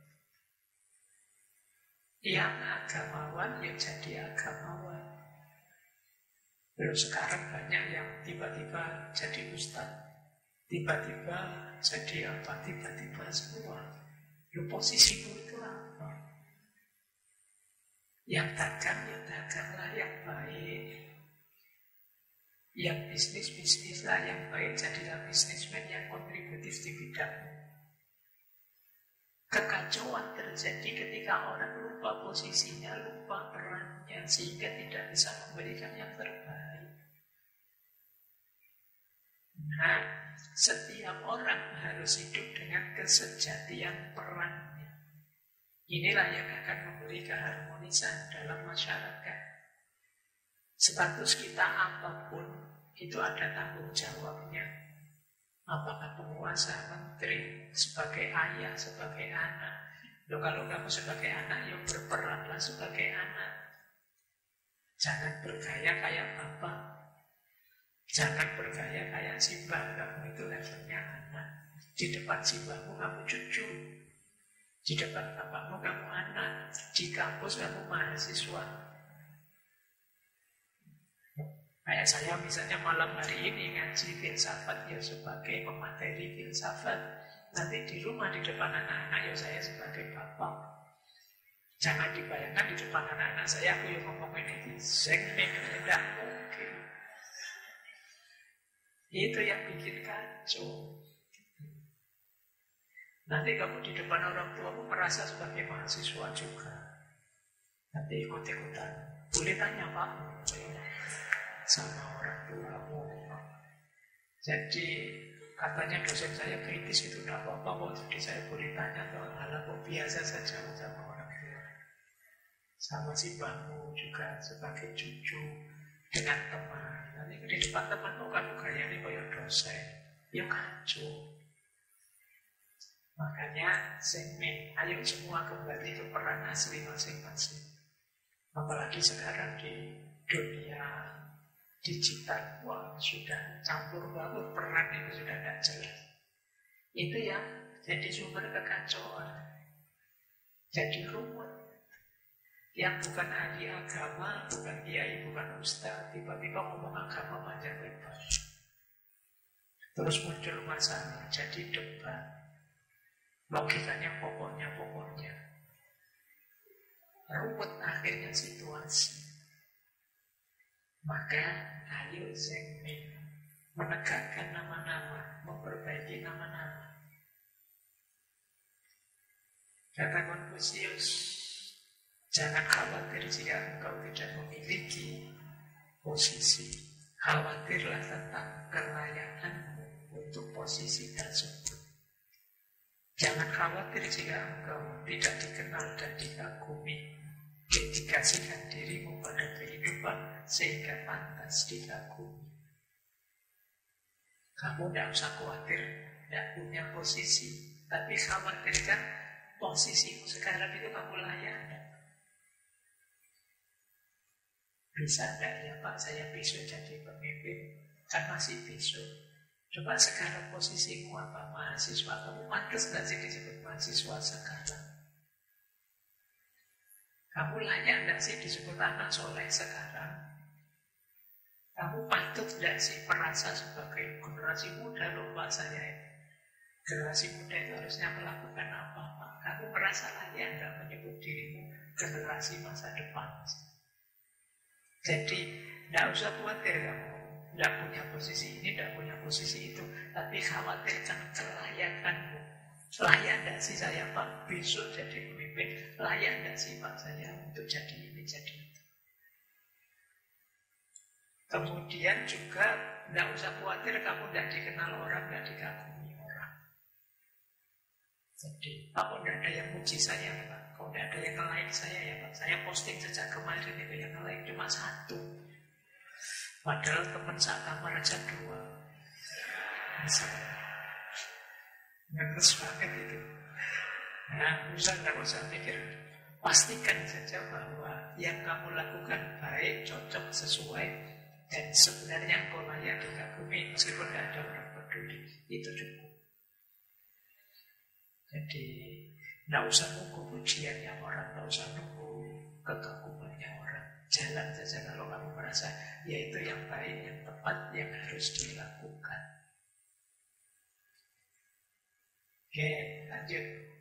Yang agamawan ya jadi agamawan. Lalu sekarang banyak yang tiba-tiba jadi ustadz, tiba-tiba jadi apa, tiba-tiba semua. Lu posisimu itu apa? Yang dagang ya daganglah yang baik, yang bisnis-bisnislah yang baik, jadilah bisnismen yang kontributif di bidangmu. Kekacauan terjadi ketika orang lupa posisinya, lupa perannya, sehingga tidak bisa memberikan yang terbaik. Nah, setiap orang harus hidup dengan kesejatian perannya. Inilah yang akan memberi keharmonisan dalam masyarakat. Status kita apapun, itu ada tanggung jawabnya. Apakah penguasa, menteri, sebagai ayah, sebagai anak. Loh, kalau kamu sebagai anak, ya berperanlah sebagai anak. Jangan bergaya kayak bapak. Jangan bergaya kayak simbah. Kamu itu levelnya anak. Di depan simbahmu kamu cucu. Di depan bapakmu kamu anak. Di kampus kamu mahasiswa. Kayak saya misalnya malam hari ini ngaji filsafat ya sebagai pemateri filsafat. Nanti di rumah di depan anak-anak ya saya sebagai bapak. Jangan dibayangkan di depan anak-anak saya aku yang ngomongin itu Zhengming, tidak mungkin. Itu yang bikin kacau. Nanti kamu di depan orang tuamu merasa sebagai mahasiswa juga. Nanti ikut-ikutan. Boleh tanya Pak sama orang tuamu. Jadi katanya dosen saya kritis itu tidak apa-apa kok. Jadi saya boleh tanya soal hal kok biasa saja sama orang tua. Sama si bangmu juga sebagai cucu dengan teman. Nanti di depan temanmu kan gayanya kayak dosen. Ya kacau. Makanya Zhengming, ayo semua kembali ke peran asli masing-masing. Apalagi sekarang di dunia digital, wah sudah campur baur, peran itu sudah tidak jelas. Itu yang jadi sumber kekacauan, jadi rumit. Yang bukan ahli agama, bukan kiai, bukan ustaz, tiba-tiba ngomong agama panjang lebar. Terus muncul masalah, jadi debat. Logikanya pokoknya. Ruwet akhirnya situasi. Maka ayo Zhengming menegakkan nama-nama, memperbaiki nama-nama. Kata Konfusius, jangan khawatir jika engkau tidak memiliki posisi. Khawatirlah tentang kelayakanmu untuk posisi tersebut. Jangan khawatir jika engkau tidak dikenal dan dikagumi. Dedikasikan dirimu pada kehidupan sehingga pantas dikagumi. Kamu tidak usah khawatir tidak punya posisi, tapi khawatirkan posisimu sekarang itu kamu layak. Bisa tidak ya Pak, saya besok jadi pemimpin? Kan masih besok. Coba sekarang posisimu apa? Mahasiswa. Kamu pantas tidak sih disebut mahasiswa sekarang? Kamu layak tidak sih disebut anak soleh sekarang? Kamu patut tidak sih merasa sebagai generasi muda loh Pak saya ini? Generasi muda itu harusnya melakukan apa Pak? Kamu merasa layak tidak menyebut dirimu generasi masa depan? Jadi tidak usah khawatir kamu tidak punya posisi ini, tidak punya posisi itu, tapi khawatirkan kelayakanmu. Layak tidak sih saya Pak besok jadi pemimpin? Layak tidak sih Pak saya untuk jadi ini, jadi itu? Kemudian juga tidak usah khawatir kamu tidak dikenal orang, tidak dikagumi orang. Jadi Pak, kok tidak ada yang muji saya Pak? Kok tidak ada yang nge-like saya ya Pak? Saya posting sejak kemarin itu yang nge-like cuma 1. Padahal teman saat kamar aja 2. Misalnya ngenes banget itu. Nah, tidak usah mikir. Pastikan saja bahwa yang kamu lakukan baik, cocok, sesuai, dan sebenarnya engkau layak dikagumi meskipun tidak ada orang peduli. Itu cukup. Jadi tidak usah nunggu pujiannya orang, tidak usah nunggu kekagumannya orang. Jalan saja kalau kamu merasa ya itu yang baik, yang tepat, yang harus dilakukan. Oke, lanjut.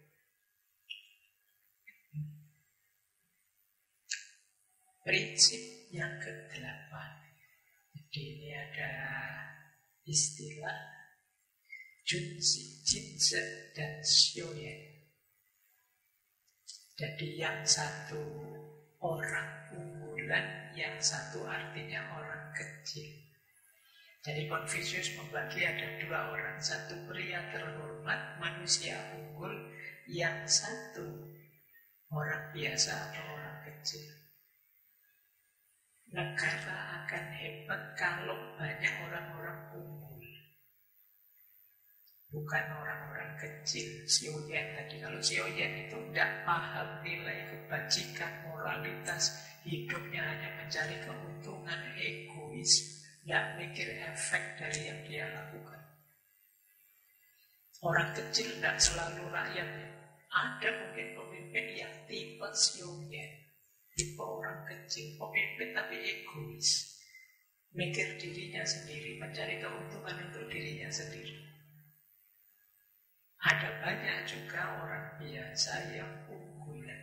Prinsip yang ke-8. Jadi ini ada istilah Junzi, Jinze, dan Xiuyan. Jadi yang satu orang unggulan, yang satu artinya orang kecil. Jadi Confucius membagi ada 2 orang. Satu pria terhormat, manusia unggul. Yang satu orang biasa atau orang kecil. Negara akan hebat kalau banyak orang-orang unggul, bukan orang-orang kecil. Xiuyan tadi, kalau Xiuyan itu tidak paham nilai kebajikan, moralitas, hidupnya hanya mencari keuntungan, egois, tidak mikir efek dari yang dia lakukan. Orang kecil tidak selalu rakyatnya. Ada mungkin pemimpin yang tipe Xiuyan, tipe orang kecil, pemimpin tapi egois, mikir dirinya sendiri, mencari keuntungan untuk dirinya sendiri. Ada banyak juga orang biasa yang unggulan.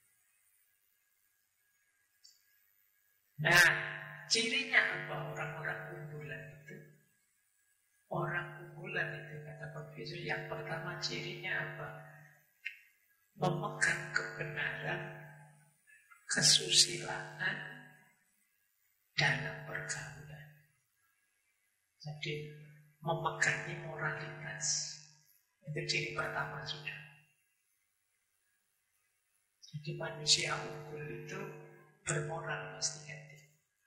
Nah, cirinya apa orang-orang unggulan itu? Orang unggulan itu kata Confucius, yang pertama cirinya apa? Memegang kebenaran, kesusilaan dalam pergaulan. Jadi memegang moralitas. Itu ciri pertama sudah. Jadi manusia unggul itu bermoral pasti hati.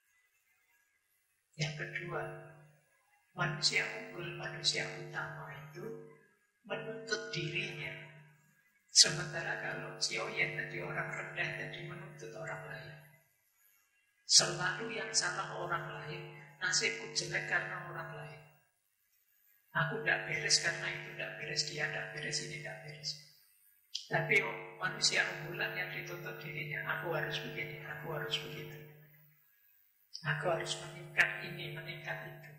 Yang kedua, manusia unggul, manusia utama itu menuntut dirinya. Sementara kalau Xiuyan tadi orang rendah, tadi menuntut orang lain. Selalu yang salah orang lain, nasibku jelek karena orang lain. Aku tidak beres karena itu tidak beres, dia tidak beres, ini tidak beres. Tapi manusia unggulan yang dituntut dirinya, aku harus begini, aku harus begitu. Aku harus meningkat ini, meningkat itu.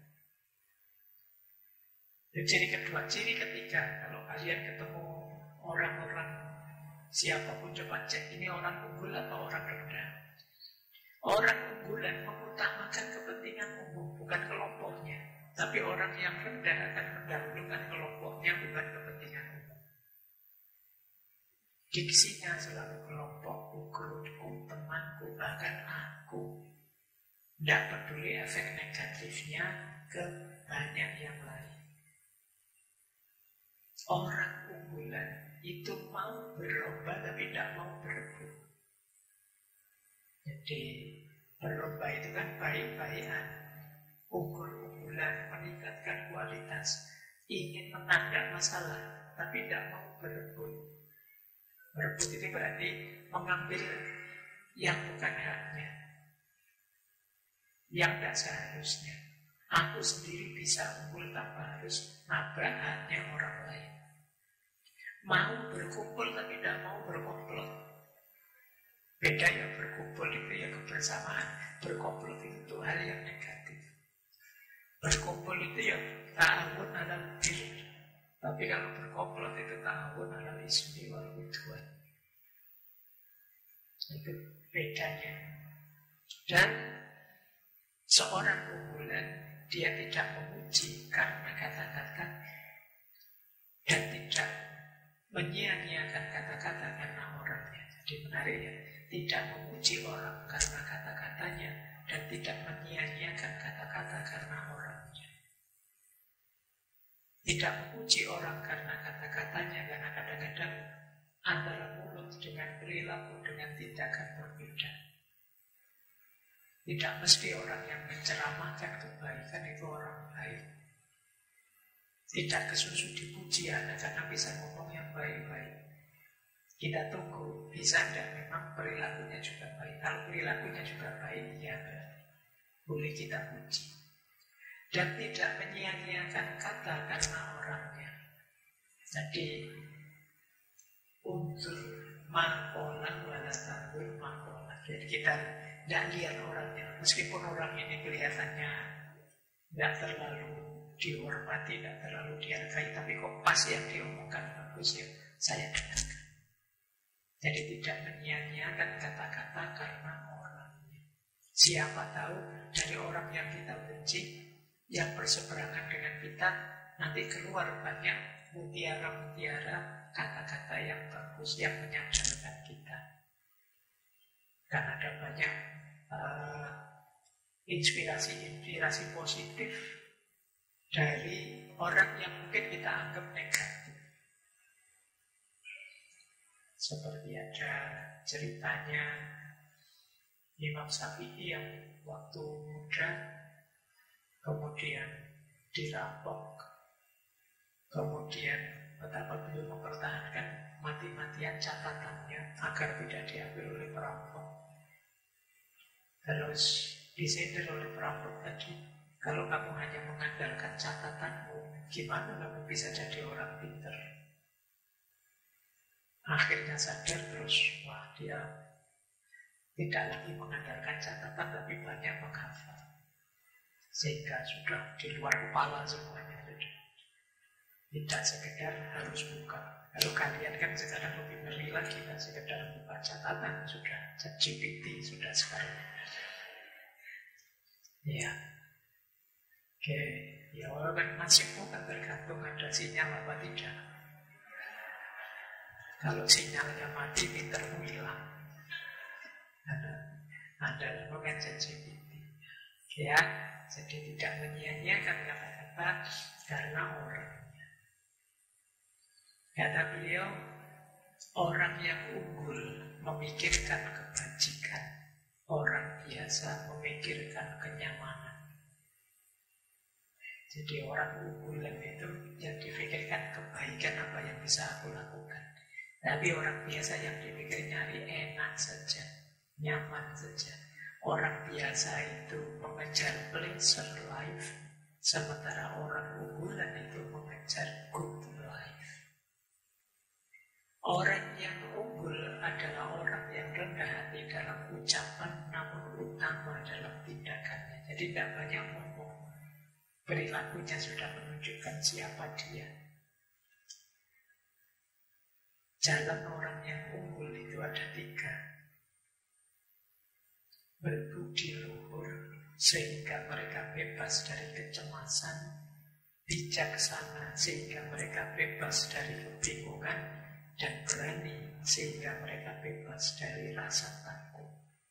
Dan ciri kedua, ciri ketiga, kalau kalian ketemu orang-orang siapapun, coba cek ini orang unggul atau orang rendah. Orang unggulan mengutamakan kepentingan umum, bukan kelompoknya. Tapi orang yang rendah akan mendahulukan kelompoknya, bukan kepentingan umum. Diksinya selalu kelompokku, grupku, temanku, bahkan aku. Tidak peduli efek negatifnya ke banyak yang lain. Orang unggulan itu mau berlomba tapi tidak mau berebut. Jadi berlomba itu kan baik-baikan, unggul-unggulan, meningkatkan kualitas, ingin menang tidak masalah, tapi tidak mau berebut. Berebut itu berarti mengambil yang bukan haknya, yang tidak seharusnya. Aku sendiri bisa unggul tanpa harus nabrak haknya orang lain. Mau berkumpul tapi tidak mau berkomplot. Beda ya, berkumpul itu ya kebersamaan, berkomplot itu hal yang negatif. Berkumpul itu ya ta'awun alal bir, tapi kalau berkomplot itu ta'awun alal ismi wal udwan. Itu bedanya. Dan seorang unggulan dia tidak memuji karena kata-kata dan tidak menyia-nyiakan kata-kata karena orangnya. Jadi menarik ya, tidak memuji orang karena kata-katanya dan tidak menyia-nyiakan kata-kata karena orangnya. Tidak memuji orang karena kata-katanya, karena kadang-kadang antara mulut dengan perilaku dengan tindakan berbeda. Tidak mesti orang yang menceramahkan kebaikan itu orang baik. Tidak kesusu dipuji hanya karena bisa ngomong yang baik-baik. Kita tunggu, bisa tidak memang perilakunya juga baik. Kalau perilakunya juga baik, ya boleh kita puji. Dan tidak menyia-nyiakan kata karena orangnya. Jadi unsur makola wala tanggul makola. Jadi kita tidak lihat orangnya, meskipun orang ini kelihatannya tidak terlalu dihormati, tidak terlalu dihargai, tapi kok pas yang diomongkan bagus ya, saya dengarkan. Jadi tidak menyia-nyiakan kata-kata karena orangnya. Siapa tahu dari orang yang kita benci, yang berseberangan dengan kita, nanti keluar banyak mutiara-mutiara kata-kata yang bagus, yang menyadarkan kita. Karena ada banyak inspirasi-inspirasi positif dari orang yang mungkin kita anggap negatif. Seperti ada ceritanya Imam Syafi'i yang waktu muda kemudian dirampok, kemudian betapa beliau mempertahankan mati-matian catatannya agar tidak diambil oleh perampok. Terus disindir oleh perampok tadi, kalau kamu hanya mengandalkan catatanmu, gimana kamu bisa jadi orang pintar? Akhirnya sadar terus, wah dia tidak lagi mengandalkan catatan, tapi banyak menghafal. Sehingga sudah di luar kepala semuanya. Tidak sekedar harus buka. Kalau kalian kan sekarang lebih ngeri lagi, kan sekedar buka catatan, sudah ChatGPT, sudah sekarang. Ya. Oke, ya kan nasibmu kan tergantung ada sinyal apa tidak. Kalau sinyalnya mati, pintermu hilang. Anda bukan ChatGPT. Ya, jadi tidak menyia-nyiakan kata-kata karena orang. Kata beliau, orang yang unggul memikirkan kebajikan, orang biasa memikirkan kenyamanan. Jadi orang unggulan itu yang dipikirkan kebaikan apa yang bisa aku lakukan. Tapi orang biasa yang dipikir nyari enak saja, nyaman saja. Orang biasa itu mengejar pleasure life, sementara orang unggulan itu mengejar good life. Orang yang unggul adalah orang yang rendah hati dalam ucapan, namun utama dalam tindakannya. Jadi tidak banyak ngomong, perilakunya sudah menunjukkan siapa dia. Jalan orang yang unggul itu ada 3. Berbudi luhur sehingga mereka bebas dari kecemasan, bijaksana sehingga mereka bebas dari kebingungan, dan berani sehingga mereka bebas dari rasa takut.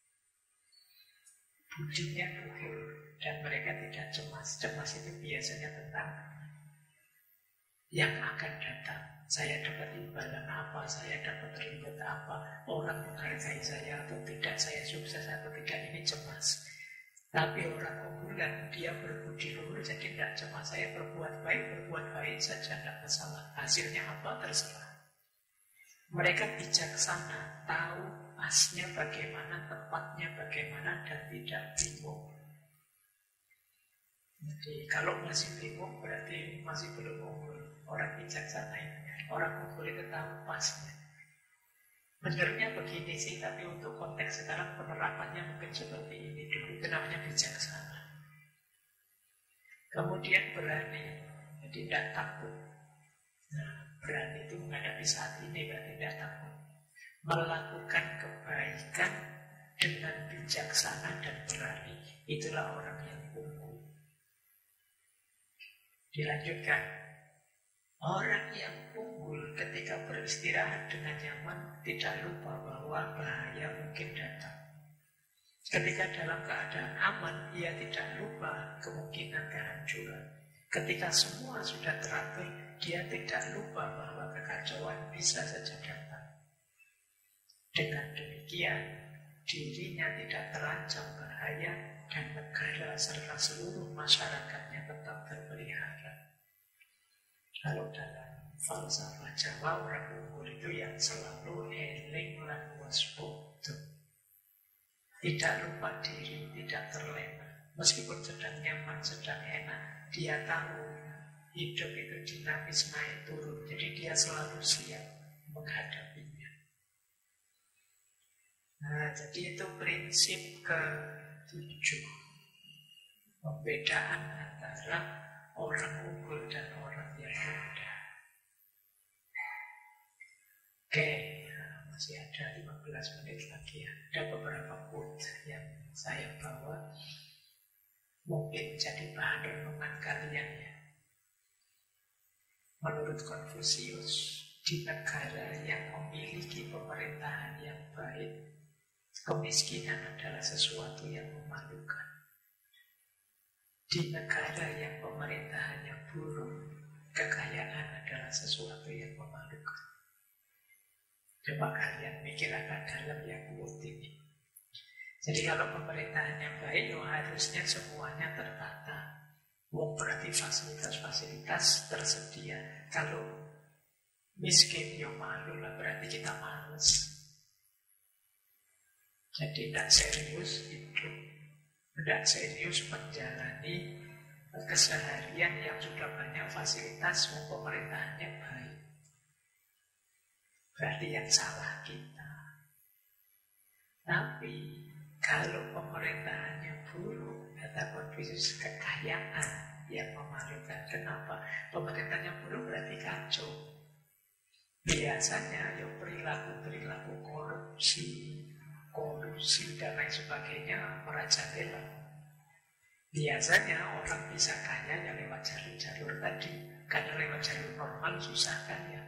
Budinya luhur dan mereka tidak cemas. Cemas itu biasanya tentang yang akan datang. Saya dapat imbalan apa, saya dapat reward apa, orang menghargai saya atau tidak, saya sukses atau tidak, ini cemas. Tapi orang unggulan, dia berbudi luhur, jadi tidak cemas. Saya berbuat baik saja, tidak masalah. Hasilnya apa, terserah. Mereka bijaksana, tahu pasnya bagaimana, tepatnya bagaimana, dan tidak bingung. Jadi kalau masih bingung berarti masih belum unggul. Orang bijaksana ini, orang unggul itu tahu pasnya. Benernya begini sih, tapi untuk konteks sekarang penerapannya mungkin seperti ini dulu. Itu namanya bijaksana. Kemudian berani, jadi tidak takut. Nah, berani itu menghadapi saat ini berarti tidak takut. Melakukan kebaikan dengan bijaksana dan berani. Itulah orang yang unggul. Dilanjutkan. Orang yang unggul ketika beristirahat dengan nyaman tidak lupa bahwa bahaya mungkin datang. Ketika dalam keadaan aman, ia tidak lupa kemungkinan kehancuran. Ketika semua sudah teratur, dia tidak lupa bahwa kekacauan bisa saja datang. Dengan demikian, dirinya tidak terancam bahaya dan negara serta seluruh masyarakatnya tetap terpelihara. Kalau dalam falsafah Jawa, orang unggul itu yang selalu eling lan waspada. Tidak lupa diri, tidak terlena. Meskipun sedang nyaman, sedang enak, dia tahu hidup itu dinamis naik turun. Jadi dia selalu siap menghadapinya. Nah, jadi itu prinsip ke-7. Pembedaan antara orang unggul dan orang yang rendah. Oke, masih ada 15 menit lagi ya. Ada beberapa quote yang saya bawa, mungkin jadi bahan renungan kalian ya. Menurut Konfusius, di negara yang memiliki pemerintahan yang baik, kemiskinan adalah sesuatu yang memalukan. Di negara yang pemerintahannya buruk, kekayaan adalah sesuatu yang memalukan. Coba kalian mikir agak dalam ya quote ini. Jadi kalau pemerintahannya baik, harusnya semuanya tertata. Berarti fasilitas-fasilitas tersedia. Kalau miskin, malu lah, berarti kita males. Jadi tidak serius hidup, tidak serius menjalani keseharian yang sudah banyak fasilitas, pemerintahannya baik. Berarti yang salah kita. Tapi kalau pemerintahannya buruk, kata Konfusius, kekayaan yang memalukan. Kenapa? Pemerintahannya buruk berarti kacau. Biasanya perilaku korupsi dan lain sebagainya merajalela. Biasanya orang bisa kaya ya lewat jalur-jalur tadi. Karena lewat jalur normal susah kaya.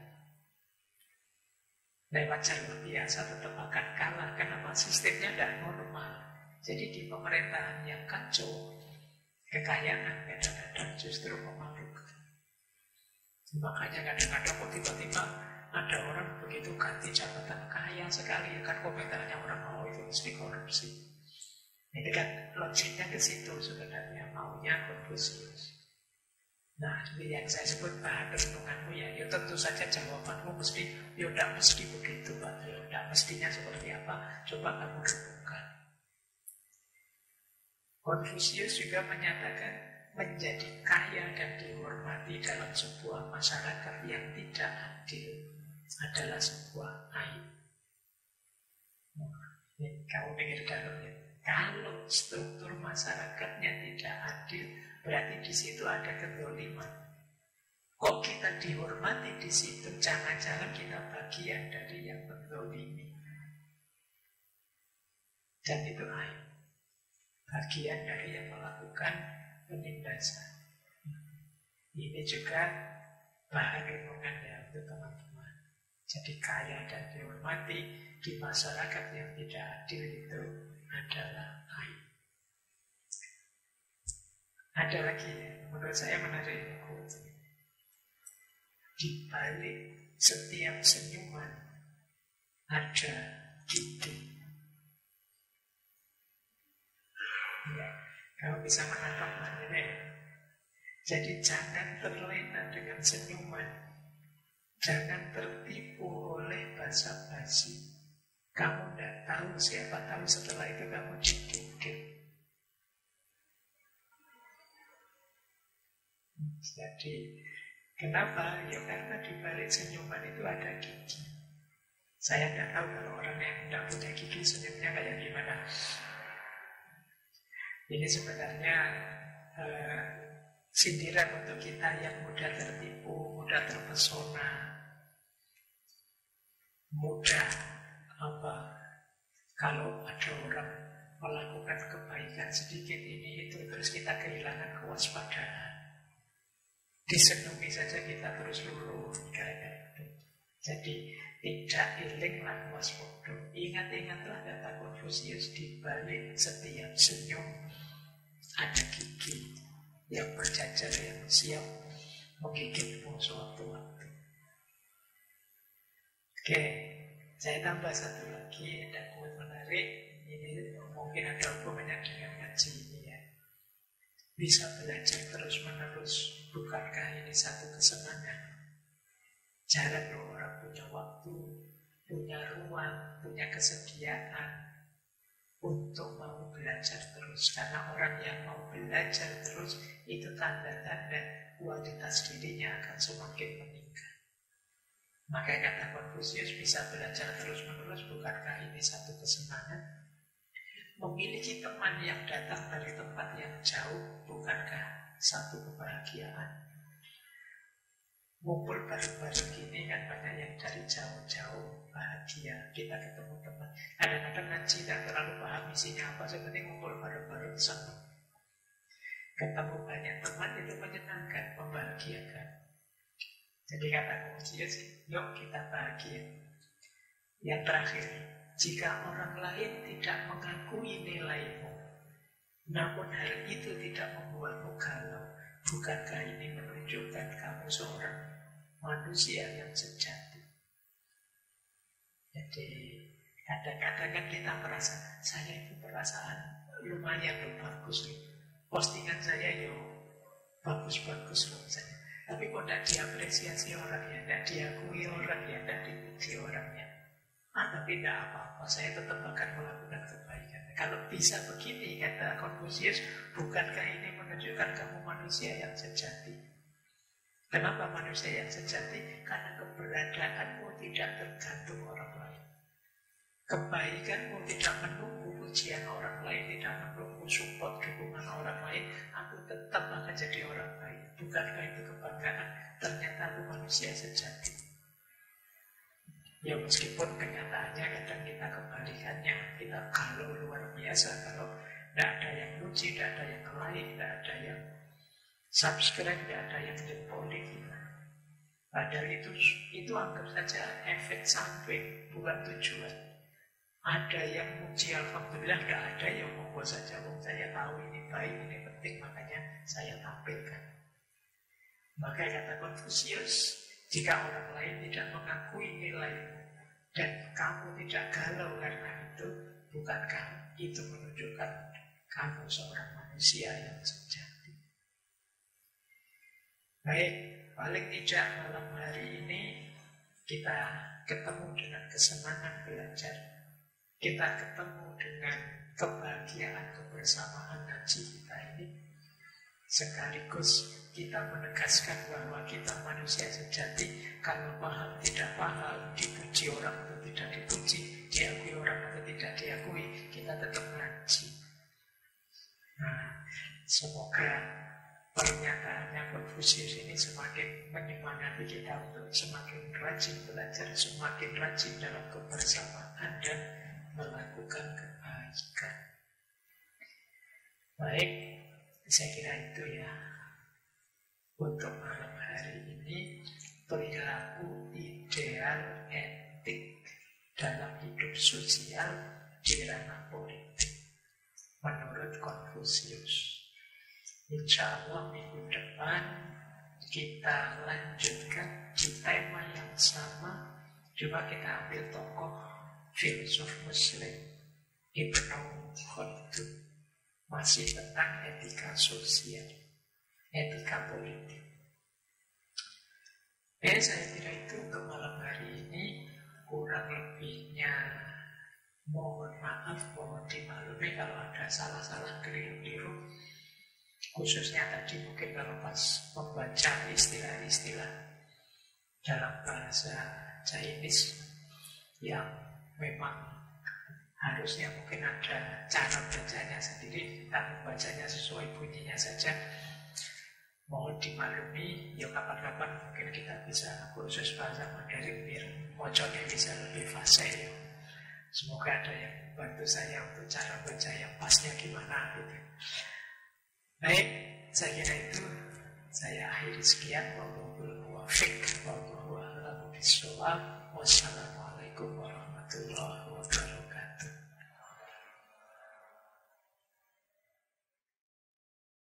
Lewat jalur biasa tetap akan kalah. Kenapa? Sistemnya tidak normal. Jadi di pemerintahan yang kacau, kekayaan kadang-kadang justru memalukan. Makanya kadang-kadang kok tiba-tiba ada orang begitu ganti jabatan kaya sekali, kan komentarnya orang itu mesti korupsi. Ini kan logiknya ke situ sebenarnya, maunya Konfusius. Nah, ini yang saya sebut bahan renunganmu ya. Ya tentu saja jawabanmu mesti, ya tidak mesti begitu Pak. Ya tidak mestinya seperti apa. Coba kamu renungkan. Konfusius juga menyatakan menjadi kaya dan dihormati dalam sebuah masyarakat yang tidak adil adalah sebuah aib. Ini kamu pikir dalamnya. Kalau struktur masyarakatnya tidak adil, berarti di situ ada kezaliman. Kok kita dihormati di situ? Jangan-jangan kita bagian dari yang menzalimi. Dan itu aib. Bagian dari yang melakukan penindasan. Ini juga bahan renungan ya untuk teman-teman. Jadi kaya dan dihormati di masyarakat yang tidak adil itu adalah aib. Ada lagi ya, menurut saya menarik quote. di balik setiap senyuman ada gigi. Ya, kamu bisa menangkap maknanya. Jadi jangan terlena dengan senyuman. Jangan tertipu oleh basa-basi. Kamu tidak tahu, siapa tahu setelah itu kamu dikit. Jadi kenapa? Ya karena di balik senyuman itu ada gigi. Saya tidak tahu kalau orang yang tidak punya gigi senyumnya kayak gimana. Ini sebenarnya sindiran untuk kita yang mudah tertipu, mudah terpesona, mudah kalau ada orang melakukan kebaikan sedikit ini itu terus kita kehilangan kewaspadaan. Disenumi saja kita terus luluh kayak itu. Jadi tidak ilinglah waspada. Ingat-ingatlah kata Konfusius, di balik setiap senyum ada gigi yang berjajar yang siap menggigitmu suatu waktu. Oke, saya tambah satu lagi, ada quote menarik. Ini mungkin ada hubungannya dengan ngaji ini ya. Bisa belajar terus-menerus, bukankah ini satu kesenangan? Jarang loh orang punya waktu, punya ruang, punya kesediaan untuk mau belajar terus. Karena orang yang mau belajar terus itu tanda-tanda kualitas dirinya akan semakin meningkat. Maka kata Konfusius, bisa belajar terus-menerus, bukankah ini satu kesenangan? Memiliki teman yang datang dari tempat yang jauh, bukankah satu kebahagiaan? Ngumpul bareng-bareng gini kan banyak yang dari jauh-jauh bahagia. Kita ketemu teman. Kadang-kadang ngaji tidak terlalu paham isinya apa, sebenarnya ngumpul bareng-bareng sama. Ketemu banyak teman itu menyenangkan, membahagiakan. Jadi kata Konfusius, yuk kita bahagia. Yang terakhir, jika orang lain tidak mengakui nilaimu, namun hal itu tidak membuatmu galau, bukankah ini menunjukkan kamu seorang manusia yang sejati? Jadi kadang-kadang kan kita merasa, saya itu perasaan lumayan loh, bagus loh. Postingan saya yo bagus-bagus loh misalnya. Tapi kok tidak diapresiasi orang ya, tidak diakui orang ya, tidak dipuji orangnya. Tapi tidak apa-apa, saya tetap akan melakukan kebaikan. Kalau bisa begini, kata Konfusius, bukankah ini menunjukkan kamu manusia yang sejati? Kenapa manusia yang sejati? Karena keberadaanmu tidak tergantung orang lain. Kebaikanmu tidak menunggu pujian orang lain, tidak menunggu support dukungan orang lain. Aku tetap akan jadi orang baik. Bukankah itu kebanggaan? Ternyata aku manusia sejati. Ya meskipun kenyataannya kadang kita kebalikannya, kita galau luar biasa kalau tidak ada yang puji, tidak ada yang like, tidak ada yang subscribe, tidak ada yang jempoli kita. Padahal itu anggap saja efek samping, bukan tujuan. Ada yang muji, alhamdulillah, tidak ada yang monggo saja. Saya tahu ini baik, ini penting, makanya saya tampilkan. Maka kata Konfusius, jika orang lain tidak mengakui nilaimu dan kamu tidak galau karena itu, bukankah itu menunjukkan kamu seorang manusia yang sejati? Baik, paling tidak malam hari ini kita ketemu dengan kesenangan belajar. Kita ketemu dengan kebahagiaan kebersamaan ngaji kita ini. Sekaligus kita menegaskan bahwa kita manusia sejati. Kalau paham tidak paham, dipuji orang atau tidak dipuji, diakui orang atau tidak diakui, kita tetap ngaji. Nah, semoga pernyataannya Konfusius ini semakin menyemangati kita untuk semakin rajin belajar, semakin rajin dalam kebersamaan dan melakukan kebaikan. Baik, saya kira itu ya untuk malam hari ini. Perilaku ideal etik dalam hidup sosial di ranah politik menurut Konfusius. Insya Allah minggu depan kita lanjutkan di tema yang sama. Coba kita ambil tokoh filsuf Muslim Ibnu Khaldun, masih tentang etika sosial, etika politik. Saya kira itu untuk malam hari ini. Kurang lebihnya mohon maaf, mohon dimaklumi kalau ada salah-salah, keliru-keliru. Khususnya tadi mungkin kalau pas membaca istilah-istilah dalam bahasa Chinese yang memang harusnya mungkin ada cara bacanya sendiri, kita membacanya sesuai bunyinya saja. Mohon dimaklumi, ya kapan-kapan mungkin kita bisa kursus bahasa Mandarin biar mojonya bisa lebih fasih ya. Semoga ada yang bantu saya untuk cara baca yang pasnya gimana gitu. Baik, saya kira itu saya akhiri sekian. Wallahul muwaffiq, wallahu a'lam bishawab. Wassalamualaikum